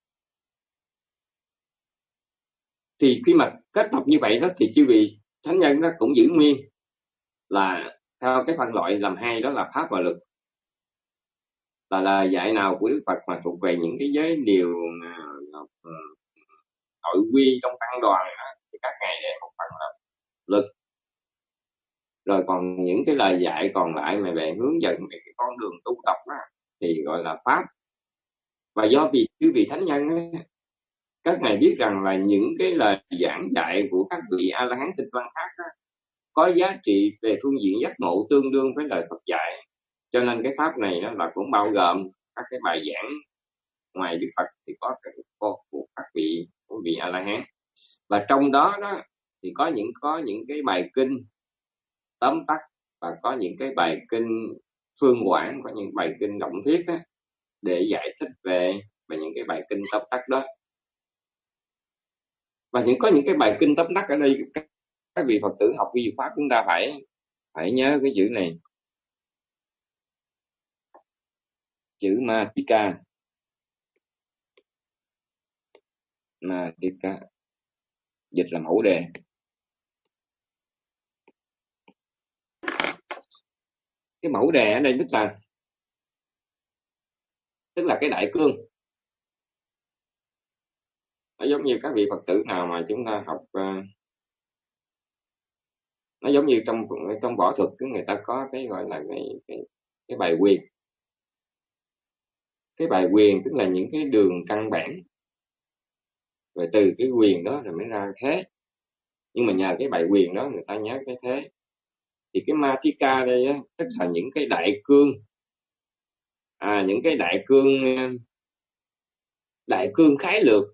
Thì khi mà kết tập như vậy đó, thì chư vị thánh nhân đó cũng giữ nguyên là theo cái phân loại làm hai, đó là pháp và luật. Là lời dạy nào của Đức Phật mà thuộc về những cái giới điều uh, nội quy trong tăng đoàn đó, thì các ngài để một phần là luật. Rồi còn những cái lời dạy còn lại mà về hướng dẫn về cái con đường tu tập đó, thì gọi là pháp. Và do vì chư vị thánh nhân ấy, các ngài biết rằng là những cái lời giảng dạy của các vị A La Hán tinh văn khác đó, có giá trị về phương diện giác ngộ tương đương với lời Phật dạy, cho nên cái pháp này đó là cũng bao gồm các cái bài giảng ngoài Đức Phật, thì có cái của các vị của vị A La Hán. Và trong đó đó thì có những có những cái bài kinh tóm tắt, và có những cái bài kinh phương quảng, có những bài kinh động thiết đó, để giải thích về về những cái bài kinh tóm tắt đó. Và những có những cái bài kinh tóm tắt ở đây, các vị Phật tử học vi diệu pháp chúng ta phải phải nhớ cái chữ này, chữ Matika. Matika dịch là mẫu đề. Cái mẫu đề ở đây tức là tức là cái đại cương. Nó giống như các vị Phật tử nào mà chúng ta học, uh, nó giống như trong trong võ thuật người ta có cái gọi là cái cái, cái bài quyền. Cái bài quyền tức là những cái đường căn bản, rồi từ cái quyền đó rồi mới ra thế. Nhưng mà nhờ cái bài quyền đó người ta nhớ cái thế. Thì cái Matika đây á, tức là những cái đại cương, à, những cái đại cương đại cương khái lược.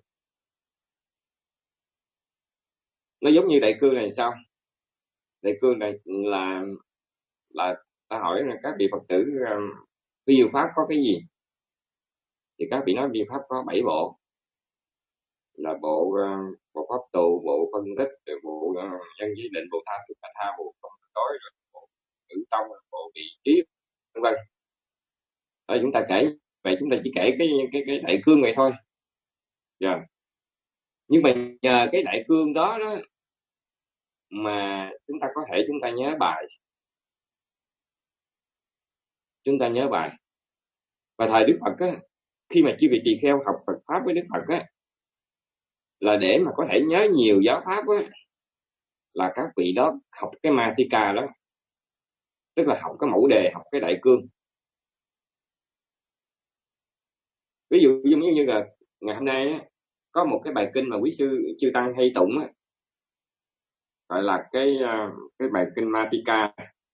Nó giống như đại cương này sao? Đại cương này là là ta hỏi là các vị Phật tử vi diệu pháp có cái gì? Thì các vị nói vi diệu pháp có bảy bộ, là bộ bộ pháp tù, bộ phân tích, rồi bộ uh, nhân giới định, bộ tha thực tha, bộ không đối, rồi bộ tử tông, bộ vị trí, vân vân. Rồi chúng ta kể vậy, chúng ta chỉ kể cái cái cái đại cương vậy thôi. Yeah. Nhưng mà nhờ cái đại cương đó đó mà chúng ta có thể chúng ta nhớ bài, chúng ta nhớ bài. Và thời Đức Phật á, khi mà chư vị tỳ kheo học Phật pháp với Đức Phật á, là để mà có thể nhớ nhiều giáo pháp á, là các vị đó học cái Matika đó, tức là học cái mẫu đề, học cái đại cương. Ví dụ giống như là ngày hôm nay á, có một cái bài kinh mà quý sư chư tăng hay tụng á, gọi là cái cái bài kinh Matika.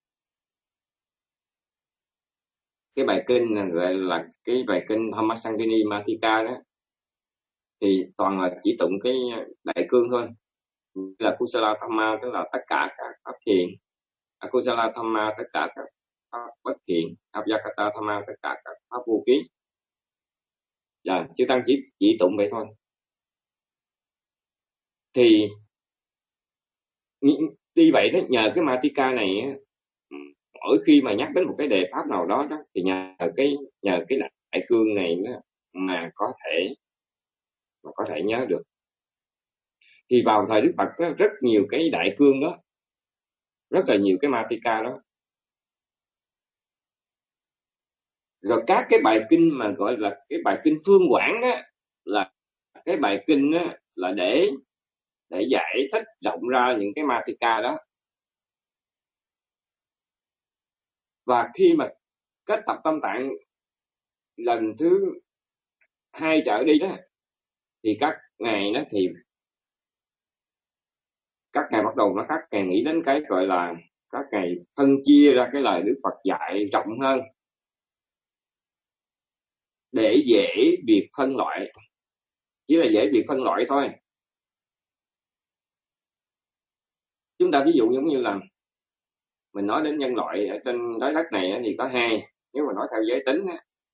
Cái bài kinh gọi là cái bài kinh Dhammasankini Matika đó, thì toàn là chỉ tụng cái đại cương thôi, là Kusala Dhamma, tức là tất cả các pháp thiện, Akusala Dhamma tất cả các pháp bất thiện, Abhyakata Dhamma tất cả các pháp vô ký. Dạ, chư tăng chỉ chỉ tụng vậy thôi. Thì tuy vậy đó, nhờ cái Matika này, mỗi khi mà nhắc đến một cái đề pháp nào đó, đó thì nhờ cái nhờ cái đại cương này đó, mà có thể mà có thể nhớ được. Thì vào thời Đức Phật đó, rất nhiều cái đại cương đó, rất là nhiều cái Matika đó. Rồi các cái bài kinh mà gọi là cái bài kinh phương quảng đó, là cái bài kinh đó, là để để giải thích rộng ra những cái Matika đó. Và khi mà kết tập tâm tạng lần thứ hai trở đi đó, thì các ngài đó thì các ngài bắt đầu nó các ngài nghĩ đến cái gọi là các ngài phân chia ra cái lời Đức Phật dạy rộng hơn, để dễ việc phân loại, chỉ là dễ việc phân loại thôi. Chúng ta ví dụ giống như là mình nói đến nhân loại ở trên trái đất này thì có hai, nếu mà nói theo giới tính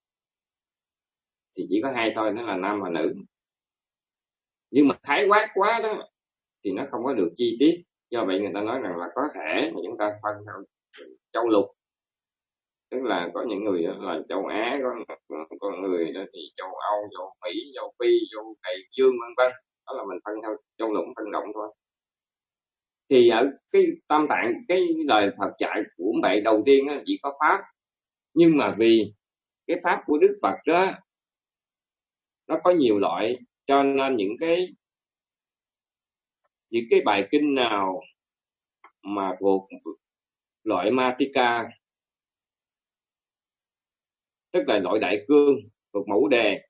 thì chỉ có hai thôi, đó là nam và nữ. Nhưng mà khái quát quá đó thì nó không có được chi tiết, do vậy người ta nói rằng là có thể mà chúng ta phân theo châu lục, tức là có những người đó là châu Á, có có người đó thì châu Âu, châu Mỹ, châu Phi, châu Tây Dương, vân vân. Đó là mình phân theo châu lục, phân rộng thôi. Thì ở cái tam tạng, cái lời Phật dạy của bệ đầu tiên đó, chỉ có pháp, nhưng mà vì cái pháp của Đức Phật đó nó có nhiều loại, cho nên những cái những cái bài kinh nào mà thuộc loại Matika, tức là loại đại cương, thuộc mẫu đề,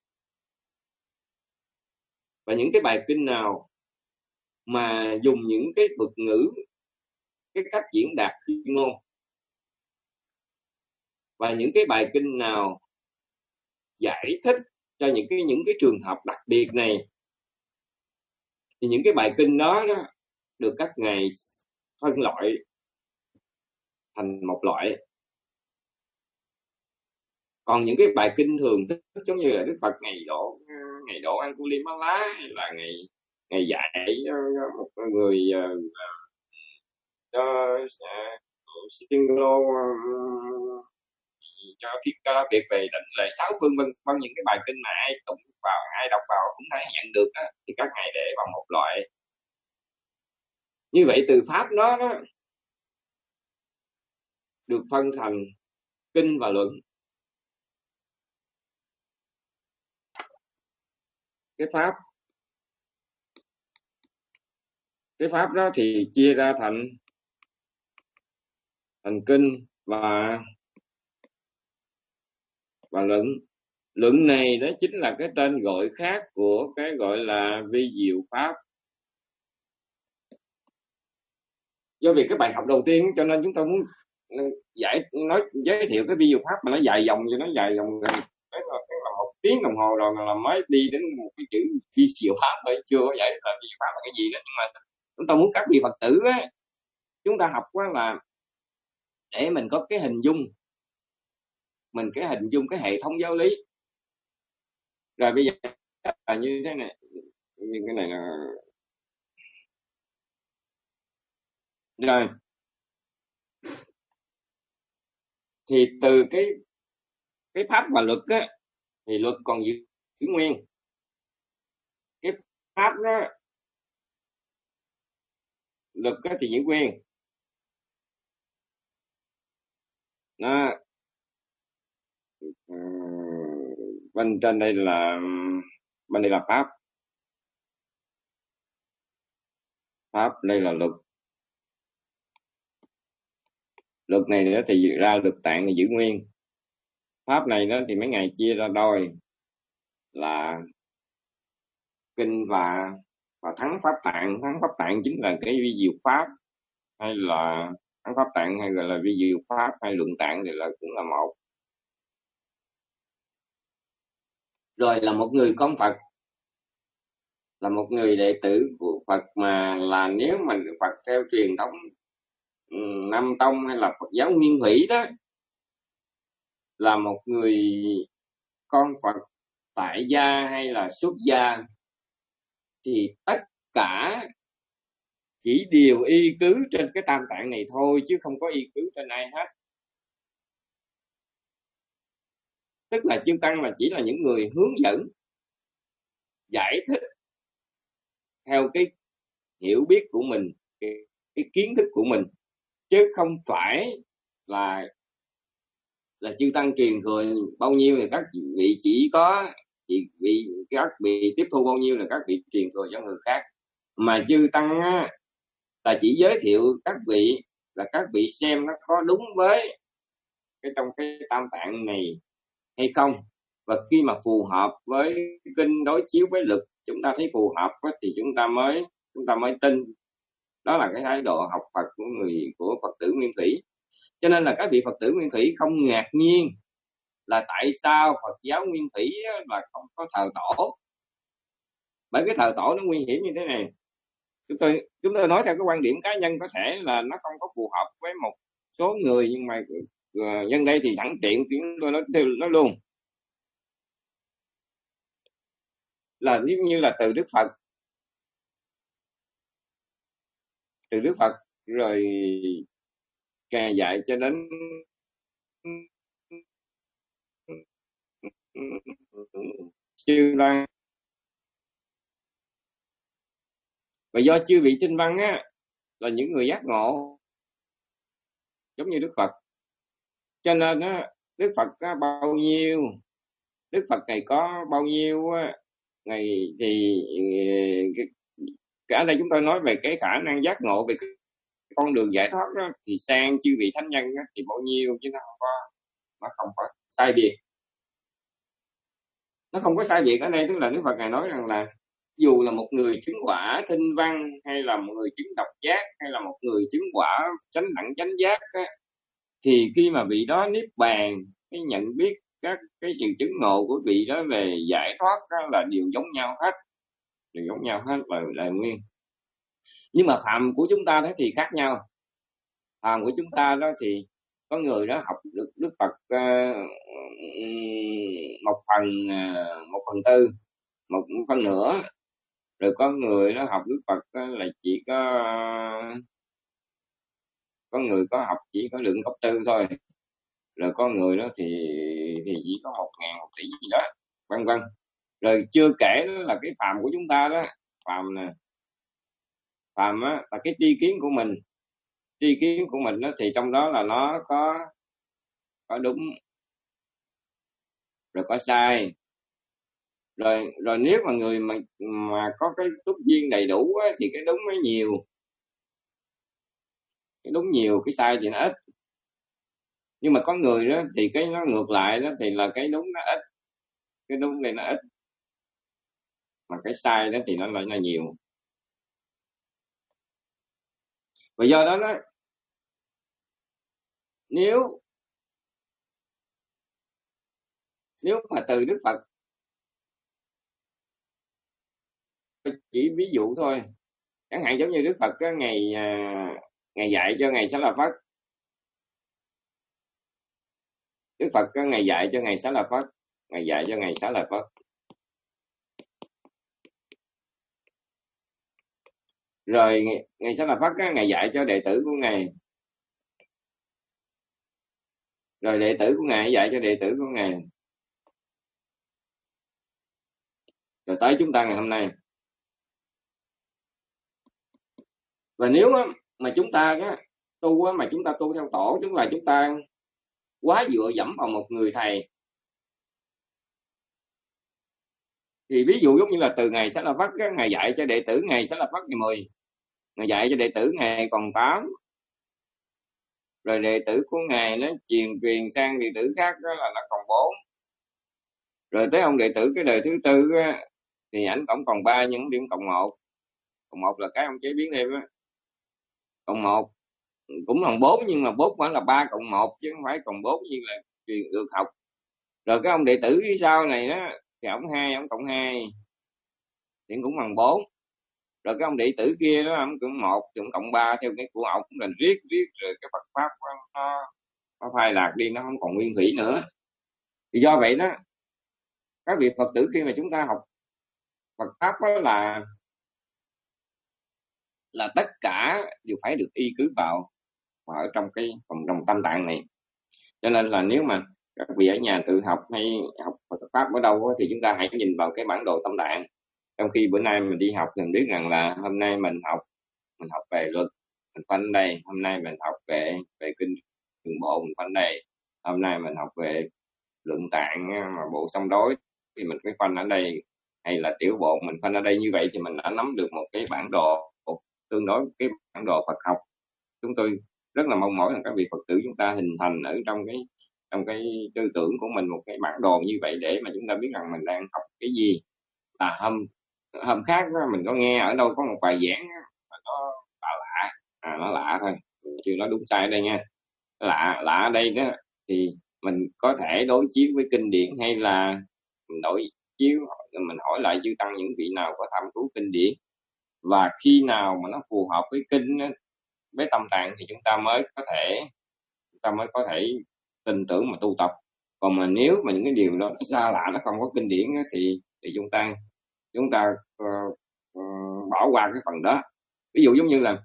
và những cái bài kinh nào mà dùng những cái thuật ngữ, cái cách diễn đạt chuyên môn, và những cái bài kinh nào giải thích cho những cái những cái trường hợp đặc biệt này, thì những cái bài kinh đó, đó được các ngài phân loại thành một loại. Còn những cái bài kinh thường giống như là Đức Phật ngày độ ngày độ Angulimala, hay là ngày ngày dạy một người cho uh, Stinglo uh, cho thiết cho việc về định lệ sáu phương vân vân, những cái bài kinh mà ai tụng vào, ai đọc vào cũng thấy nhận được đó, thì các ngài để vào một loại như vậy. Từ pháp đó, đó được phân thành kinh và luận. Cái pháp cái pháp đó thì chia ra thành thành kinh và và luận. Luận này đó chính là cái tên gọi khác của cái gọi là vi diệu pháp. Do vì cái bài học đầu tiên cho nên chúng tôi muốn giải nói giới thiệu cái vi diệu pháp mà nó dài dòng, cho nó dài dòng gần cái là, cái là một tiếng đồng hồ rồi mà là mới đi đến một cái chữ vi diệu pháp thôi, chưa có giải là vi diệu pháp là cái gì đó. Nhưng mà chúng ta muốn các vị Phật tử á, chúng ta học quá là để mình có cái hình dung, mình cái hình dung cái hệ thống giáo lý. Rồi bây giờ là như thế này, như cái này là rồi thì từ cái cái pháp và luật á, thì luật còn giữ, giữ nguyên, cái pháp đó luật á thì giữ nguyên đó. Bên trên đây là bên đây là pháp, pháp đây là luật. Luật này nữa thì ra luật tạng thì giữ nguyên. Pháp này đó thì mấy ngày chia ra đôi là kinh và và thắng pháp tạng. Thắng pháp tạng chính là cái vi diệu pháp, hay là thắng pháp tạng hay gọi là vi diệu pháp hay luận tạng thì là cũng là một. Rồi là một người con Phật, là một người đệ tử của Phật, mà là nếu mà Phật theo truyền thống Nam Tông hay là Phật giáo Nguyên Thủy đó, là một người con Phật tại gia hay là xuất gia, thì tất cả chỉ điều y cứ trên cái tam tạng này thôi, chứ không có y cứ trên ai hết. Tức là chư tăng là chỉ là những người hướng dẫn, giải thích theo cái hiểu biết của mình, cái, cái kiến thức của mình, chứ không phải là là chư tăng truyền thừa bao nhiêu thì các vị chỉ có chỉ vị các vị tiếp thu bao nhiêu là các vị truyền thừa cho người khác. Mà chư tăng á, là chỉ giới thiệu các vị là các vị xem nó có đúng với cái trong cái tam tạng này hay không, và khi mà phù hợp với kinh đối chiếu với lực, chúng ta thấy phù hợp á, thì chúng ta mới chúng ta mới tin. Đó là cái thái độ học Phật của người của Phật tử Nguyên Thủy. Cho nên là các vị Phật tử Nguyên Thủy không ngạc nhiên là tại sao Phật giáo Nguyên Thủy là không có thờ tổ. Bởi cái thờ tổ nó nguy hiểm như thế này. Chúng tôi chúng tôi nói theo cái quan điểm cá nhân, có thể là nó không có phù hợp với một số người, nhưng mà uh, nhân đây thì sẵn tiện chúng tôi nói, nói luôn là nếu như là từ Đức Phật, từ Đức Phật rồi kà dạy cho đến chư Lan, và do chư vị Chinh Văn á là những người giác ngộ giống như Đức Phật, cho nên á Đức Phật có bao nhiêu, Đức Phật này có bao nhiêu á ngày thì cả đây chúng tôi nói về cái khả năng giác ngộ, về cái con đường giải thoát đó, thì sang chư vị thánh nhân đó, thì bao nhiêu, chứ nó không có nó không có sai biệt. Nó không có sai biệt ở đây, tức là Đức Phật ngài nói rằng là dù là một người chứng quả thinh văn, hay là một người chứng độc giác, hay là một người chứng quả chánh đẳng chánh giác á, thì khi mà vị đó niết bàn, cái nhận biết các cái sự chứng ngộ của vị đó về giải thoát đó là đều giống nhau hết, đều giống nhau hết là đại nguyên. Nhưng mà phạm của chúng ta đó thì khác nhau. Phạm của chúng ta đó thì có người đó học được Đức Phật uh, một phần uh, một phần tư, một phần nửa, rồi có người đó học Đức Phật uh, là chỉ có uh, có người có học chỉ có lượng cấp tư thôi, rồi có người đó thì thì chỉ có một ngàn một tỷ gì đó, vân vân. Rồi chưa kể đó là cái phàm của chúng ta đó, phàm nè, phàm á là cái tri kiến của mình, tri kiến của mình đó, thì trong đó là nó có có đúng rồi có sai. Rồi rồi nếu mà người mà mà có cái túc duyên đầy đủ á, thì cái đúng nó nhiều, cái đúng nhiều, cái sai thì nó ít. Nhưng mà có người đó thì cái nó ngược lại đó, thì là cái đúng nó ít, cái đúng này nó ít, mà cái sai đó thì nó lại là nhiều. Và do đó đó, nếu nếu mà từ Đức Phật, chỉ ví dụ thôi, chẳng hạn giống như Đức Phật á, ngày à, ngày dạy cho ngày Xá La Phất, Đức Phật á, ngày dạy cho ngày Xá La Phất, ngày dạy cho ngày Xá La Phất, rồi ngày Xá La Phất á, ngày dạy cho đệ tử của ngài, rồi đệ tử của ngài dạy cho đệ tử của ngài, rồi tới chúng ta ngày hôm nay. Và nếu mà chúng ta đó, tu mà chúng ta tu theo tổ, chúng là chúng ta quá dựa dẫm vào một người thầy, thì ví dụ giống như là từ ngày Xá La Phất, ngài dạy cho đệ tử ngày Xá La Phất ngày mười, ngài dạy cho đệ tử ngày còn tám, rồi đệ tử của ngài nó truyền truyền sang đệ tử khác đó là nó còn bốn, rồi tới ông đệ tử cái đời thứ tư á, thì ảnh tổng còn ba nhưng điểm cộng một, cộng một là cái ông chế biến thêm á, cộng một cũng là bốn, nhưng mà bốn vẫn là ba cộng một chứ không phải cộng bốn như là truyền được học. Rồi cái ông đệ tử phía sau này á thì ông hai, ông cộng hai thì cũng bằng bốn, rồi cái ông đệ tử kia đó ông cũng một, thì cũng cộng ba theo cái của ông, cũng là riết riết rồi cái Phật pháp nó nó phai lạc đi, nó không còn nguyên thủy nữa. Thì do vậy đó, các vị Phật tử khi mà chúng ta học Phật pháp đó là là tất cả đều phải được y cứ vào ở trong cái vòng trong tâm tạng này. Cho nên là nếu mà các vị ở nhà tự học hay học Phật pháp ở đâu đó, thì chúng ta hãy nhìn vào cái bản đồ tâm tạng. Trong khi bữa nay mình đi học thì mình biết rằng là hôm nay mình học mình học về luật, mình khoanh đây. Hôm nay mình học về về kinh đường bộ, mình khoanh đây. Hôm nay mình học về luận tạng mà bộ song đối thì mình phải khoanh ở đây, hay là tiểu bộ mình khoanh ở đây. Như vậy thì mình đã nắm được một cái bản đồ tương đối, cái bản đồ Phật học. Chúng tôi rất là mong mỏi rằng các vị Phật tử chúng ta hình thành ở trong cái trong cái tư tưởng của mình một cái bản đồ như vậy, để mà chúng ta biết rằng mình đang học cái gì. À hôm hôm khác đó, mình có nghe ở đâu có một bài giảng mà nó lạ lạ, à nó lạ thôi, chưa nói đúng sai ở đây nha. Lạ lạ ở đây đó thì mình có thể đối chiếu với kinh điển, hay là mình đối chiếu, mình hỏi lại chư tăng những vị nào có tham cứu kinh điển, và khi nào mà nó phù hợp với kinh đó, với tâm tạng, thì chúng ta mới có thể chúng ta mới có thể tin tưởng mà tu tập. Còn mà nếu mà những cái điều đó nó xa lạ, nó không có kinh điển đó, thì thì chúng ta chúng ta uh, uh, bỏ qua cái phần đó. Ví dụ giống như là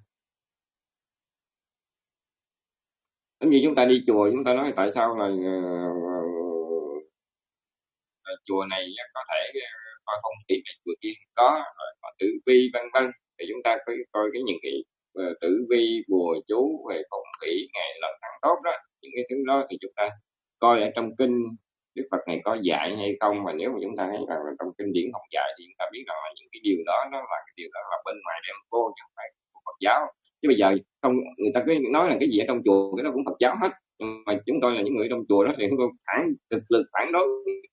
giống như chúng ta đi chùa, chúng ta nói tại sao là uh, uh, chùa này có thể coi phong thủy, này chùa kia có, rồi có tử vi vân vân, thì chúng ta phải coi cái những cái uh, tử vi, bùa chú về phong thủy, ngày lần tháng tốt đó, những cái thứ đó thì chúng ta coi ở trong kinh Đức Phật này có dạy hay không. Mà nếu mà chúng ta thấy rằng là trong kinh điển không dạy, thì chúng ta biết rằng là những cái điều đó nó là cái điều đó là bên ngoài đem vô, chứ không phải của Phật giáo. Chứ bây giờ không, người ta cứ nói là cái gì ở trong chùa cái đó cũng Phật giáo hết, nhưng mà chúng tôi là những người trong chùa đó thì chúng tôi phản cực lực phản đối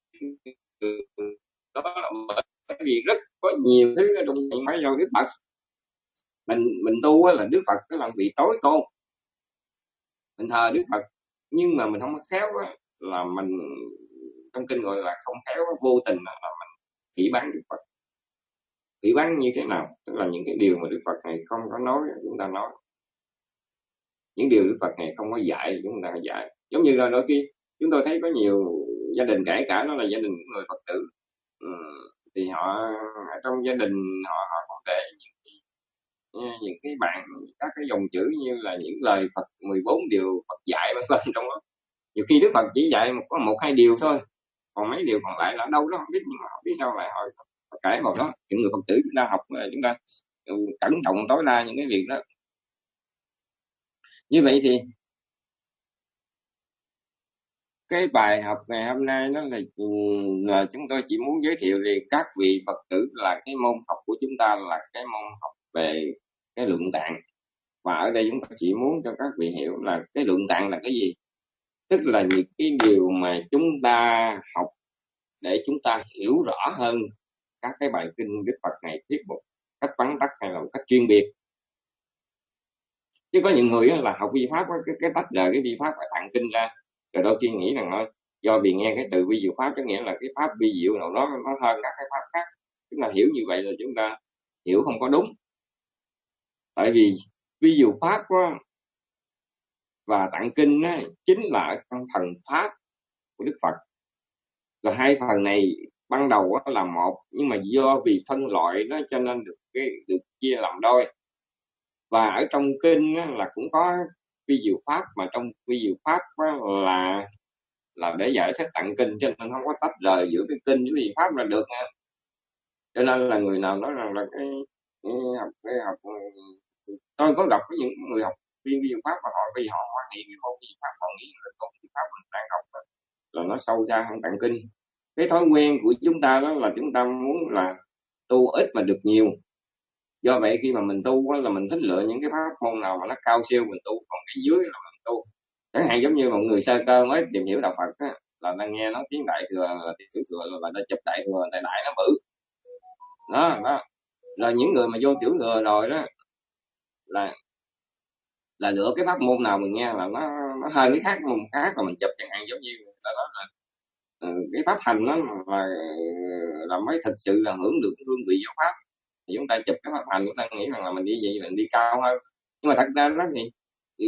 đó, là bởi vì rất có nhiều thứ ở trong phải do Đức Phật. Mình mình tu là Đức Phật cái là vị tối tôn, mình thờ Đức Phật, nhưng mà mình không có khéo á, là mình trong kinh gọi là không khéo, vô tình là, là mình phỉ báng Đức Phật. Phỉ báng như thế nào? Tức là những cái điều mà Đức Phật này không có nói chúng ta nói, những điều Đức Phật này không có dạy chúng ta dạy. Giống như là đôi khi chúng tôi thấy có nhiều gia đình, kể cả nó là gia đình người Phật tử, ừ, thì họ ở trong gia đình họ họ có để những những cái bạn các cái dòng chữ như là những lời Phật mười bốn điều Phật dạy vân vân trong đó. Nhiều khi Đức Phật chỉ dạy một có một hai điều thôi, còn mấy điều còn lại là đâu đó không biết, nhưng mà không biết sao lại hỏi kể vào đó. Những người Phật tử chúng ta học, chúng ta cẩn trọng tối đa những cái việc đó. Như vậy thì cái bài học ngày hôm nay đó là, là chúng tôi chỉ muốn giới thiệu về các vị Phật tử là cái môn học của chúng ta là cái môn học về cái lượng tạng. Và ở đây chúng ta chỉ muốn cho các vị hiểu là cái lượng tạng là cái gì, tức là những cái điều mà chúng ta học để chúng ta hiểu rõ hơn các cái bài kinh Đức Phật này thuyết một cách vắn tắt hay là một cách chuyên biệt. Chứ có những người là học vi pháp cái, cái tách rời cái vi pháp và tạng kinh ra, rồi đôi khi nghĩ rằng nó do vì nghe cái từ vi diệu pháp có nghĩa là cái pháp vi diệu nào đó nó hơn các cái pháp khác. Chúng ta hiểu như vậy là chúng ta hiểu không có đúng. Tại vì vi diệu pháp đó, và tạng kinh đó, chính là ở trong phần pháp của Đức Phật. Rồi hai phần này ban đầu là một, nhưng mà do vì phân loại đó cho nên được cái được chia làm đôi. Và ở trong kinh là cũng có vi diệu pháp, mà trong vi diệu pháp là là để giải thích tạng kinh, cho nên không có tách rời giữa cái kinh với vi diệu pháp là được nha. Cho nên là người nào nói rằng là cái, cái học cái học tôi có gặp với những người học viên vi diệu pháp mà họ vì họ quan niệm cái môn vi diệu pháp, họ nghĩ là môn vi diệu pháp mình đang học là nó sâu xa hơn tạng kinh. Cái thói quen của chúng ta đó là chúng ta muốn là tu ít mà được nhiều. Do vậy khi mà mình tu là mình thích lựa những cái pháp môn nào mà nó cao siêu mình tu, còn cái dưới là mình tu. Chẳng hạn giống như một người sơ cơ mới tìm hiểu đạo Phật á, là đang nghe nói tiếng đại thừa là tiểu thừa là đã chụp đại thừa, đại đại nó bự đó đó. Rồi những người mà vô tiểu thừa rồi đó là là lựa cái pháp môn nào mình nghe là nó nó hơn cái khác môn khác mà mình chụp. Chẳng hạn giống như là đó là ừ, cái pháp hành nó là là mới thực sự là hưởng được hương vị giáo pháp. Thì chúng ta chụp cái pháp hành, chúng ta nghĩ rằng là mình đi vậy mình đi cao hơn, nhưng mà thật ra đó thì thì,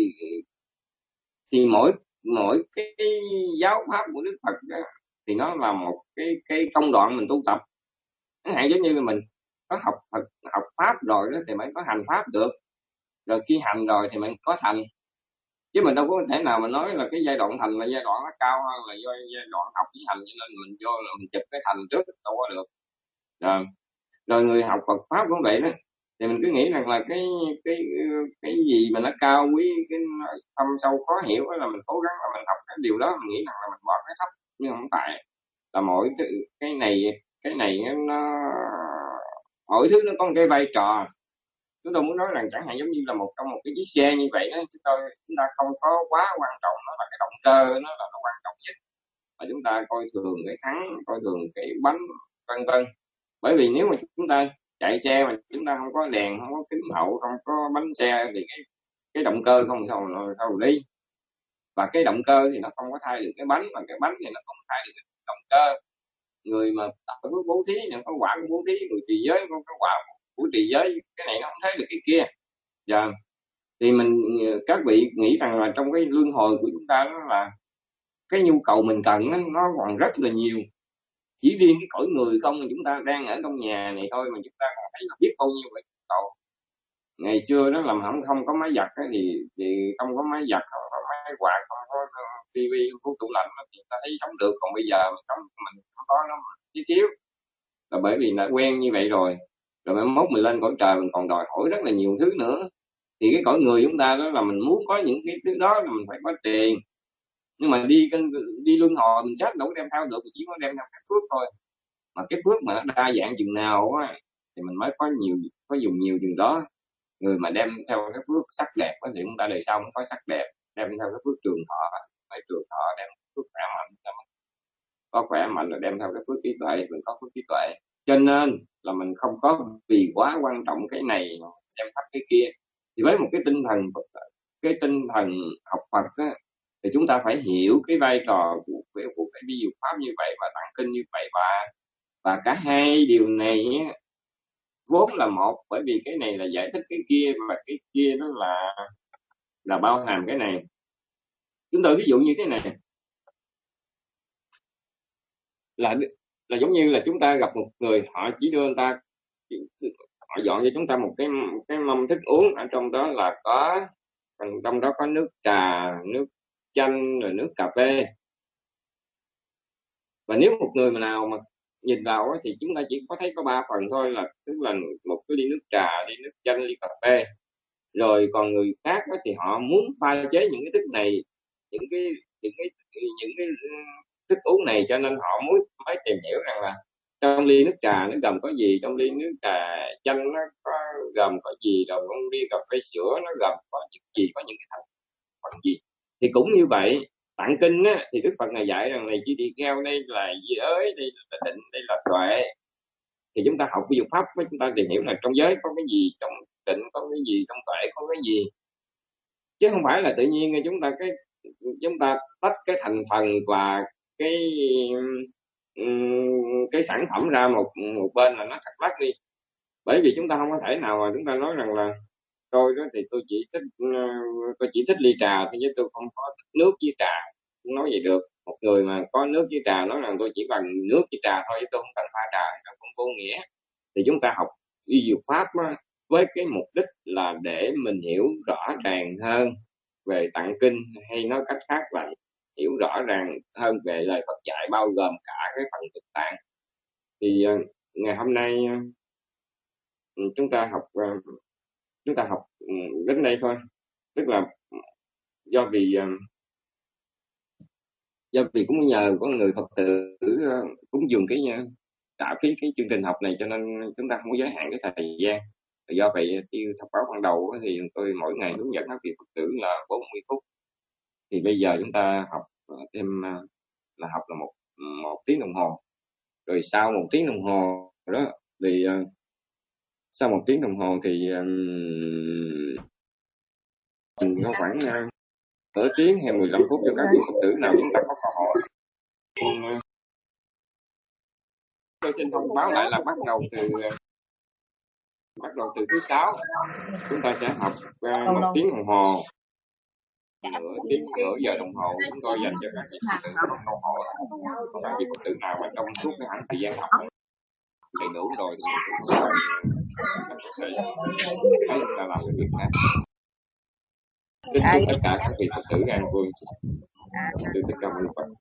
thì mỗi mỗi cái, cái giáo pháp của Đức Phật đó, thì nó là một cái cái công đoạn mình tu tập. Chẳng hạn giống như là mình có học Phật, học pháp rồi đó thì mới có hành pháp được, rồi khi hành rồi thì mình có thành. Chứ mình đâu có thể nào mà nói là cái giai đoạn thành là giai đoạn nó cao hơn là do giai đoạn học với hành, cho nên mình vô là mình chụp cái thành trước đâu có được. Rồi, rồi người học Phật pháp cũng vậy đó, thì mình cứ nghĩ rằng là cái cái cái gì mà nó cao quý, cái thâm sâu khó hiểu là mình cố gắng là mình học cái điều đó, mình nghĩ rằng là mình bỏ cái thấp, nhưng không phải. Là mỗi cái, cái này cái này nó mỗi thứ nó có một cái vai trò. Chúng tôi muốn nói rằng chẳng hạn giống như là một trong một cái chiếc xe như vậy đó, chúng tôi chúng ta không có quá quan trọng nó là cái động cơ, nó là nó quan trọng nhất, mà chúng ta coi thường cái thắng, coi thường cái bánh vân vân. Bởi vì nếu mà chúng ta chạy xe mà chúng ta không có đèn, không có kính hậu, không có bánh xe thì cái cái động cơ không sao sao đi. Và cái động cơ thì nó không có thay được cái bánh, và cái bánh thì nó không thay được cái động cơ. Người mà tập cái bố thí thì có quả của bố thí, người trì giới có cái quả của trì giới, cái này nó không thấy được cái kia. Dạ. Thì mình các vị nghĩ rằng là trong cái luân hồi của chúng ta đó là cái nhu cầu mình cần nó còn rất là nhiều. Chỉ riêng cái cõi người không mà chúng ta đang ở trong nhà này thôi mà chúng ta còn thấy là biết bao nhiêu cái nhu cầu. Ngày xưa đó làm không không có máy giặt thì thì không có máy giặt, không có máy quạt, không có tivi, không có tủ lạnh thì ta thấy sống được. Còn bây giờ mình sống mình không có nó thiếu thiếu là bởi vì là quen như vậy rồi. Rồi mai mốt mình lên cõi trời mình còn đòi hỏi rất là nhiều thứ nữa. Thì cái cõi người chúng ta đó là mình muốn có những cái thứ đó là mình phải có tiền. Nhưng mà đi đi luân hồi mình chết đâu có đem theo được, chỉ có đem theo cái phước thôi. Mà cái phước mà nó đa dạng chừng nào á thì mình mới có nhiều, có dùng nhiều chừng đó. Người mà đem theo cái phước sắc đẹp thì chúng ta đời sau cũng có sắc đẹp, đem theo cái phước trường thọ, phải trường thọ đem phước khỏe mạnh, có khỏe mạnh là đem theo cái phước trí tuệ, mình có phước trí tuệ. Cho nên là mình không có vì quá quan trọng cái này xem thấp cái kia. Thì với một cái tinh thần cái tinh thần học Phật á, thì chúng ta phải hiểu cái vai trò của, của cái vi diệu pháp như vậy và tạng kinh như vậy, và và cả hai điều này vốn là một, bởi vì cái này là giải thích cái kia và cái kia nó là là bao hàm cái này. Chúng tôi ví dụ như thế này là là giống như là chúng ta gặp một người, họ chỉ đưa người ta họ dọn cho chúng ta một cái cái mâm thức uống, ở trong đó là có, trong đó có nước trà, nước chanh, rồi nước cà phê. Và nếu một người mà nào mà nhìn vào thì chúng ta chỉ có thấy có ba phần thôi, là tức là một cái ly nước trà, ly nước chanh, ly cà phê. Rồi còn người khác thì họ muốn pha chế những cái thức này, những cái những cái những cái thức uống này, cho nên họ muốn mới tìm hiểu rằng là trong ly nước trà nó gồm có gì, trong ly nước trà chanh nó có gồm có gì, rồi trong ly cà phê sữa nó gồm có những gì, có những cái thành phần gì. Thì cũng như vậy, tạng kinh á, thì Đức Phật này dạy rằng này chỉ tỳ kheo, đây là giới, đây là định, đây là tuệ. Thì chúng ta học ví dụ pháp với chúng ta tìm hiểu là trong giới có cái gì, trong định có cái gì, trong tuệ có cái gì, chứ không phải là tự nhiên chúng ta cái chúng ta tách cái thành phần và cái cái sản phẩm ra một một bên là nó thật lắc đi. Bởi vì chúng ta không có thể nào mà chúng ta nói rằng là tôi đó thì tôi chỉ thích tôi chỉ thích ly trà thôi, chứ tôi không có thích nước với trà, không nói vậy được. Một người mà có nước với trà nói rằng tôi chỉ bằng nước với trà thôi, chứ tôi không cần pha trà, nó không vô nghĩa. Thì chúng ta học y dược pháp đó, với cái mục đích là để mình hiểu rõ ràng hơn về tạng kinh, hay nói cách khác là hiểu rõ ràng hơn về lời Phật dạy, bao gồm cả cái phần thực tạng. Thì uh, ngày hôm nay uh, chúng ta học uh, chúng ta học uh, đến đây thôi. Tức là do vì uh, do vì cũng nhờ có người Phật tử uh, cúng dường cái uh, trả phí cái chương trình học này, cho nên chúng ta không có giới hạn cái thời gian. Do vậy tiêu thông báo ban đầu thì tôi mỗi ngày hướng dẫn các vị Phật tử là bốn mươi phút. Thì bây giờ chúng ta học thêm là học là một một tiếng đồng hồ. Rồi sau một tiếng đồng hồ đó thì uh, sau một tiếng đồng hồ thì um, có khoảng uh, nửa tiếng hay mười lăm phút cho các vị Phật tử nào chúng ta có câu hỏi. Um, tôi xin thông báo lại là bắt đầu từ uh, bắt đầu từ thứ sáu chúng ta sẽ học uh, một tiếng đồng hồ, nửa tiếng, nửa giờ đồng hồ chúng tôi dành cho các vị Phật tử có câu hỏi. Còn các vị Phật tử nào mà trong suốt cái khoảng thời gian học đầy đủ rồi thì chúng ta làm cái việc khác. Kính chúc tất cả các vị Phật tử an vui. Từ tất cả mọi Phật.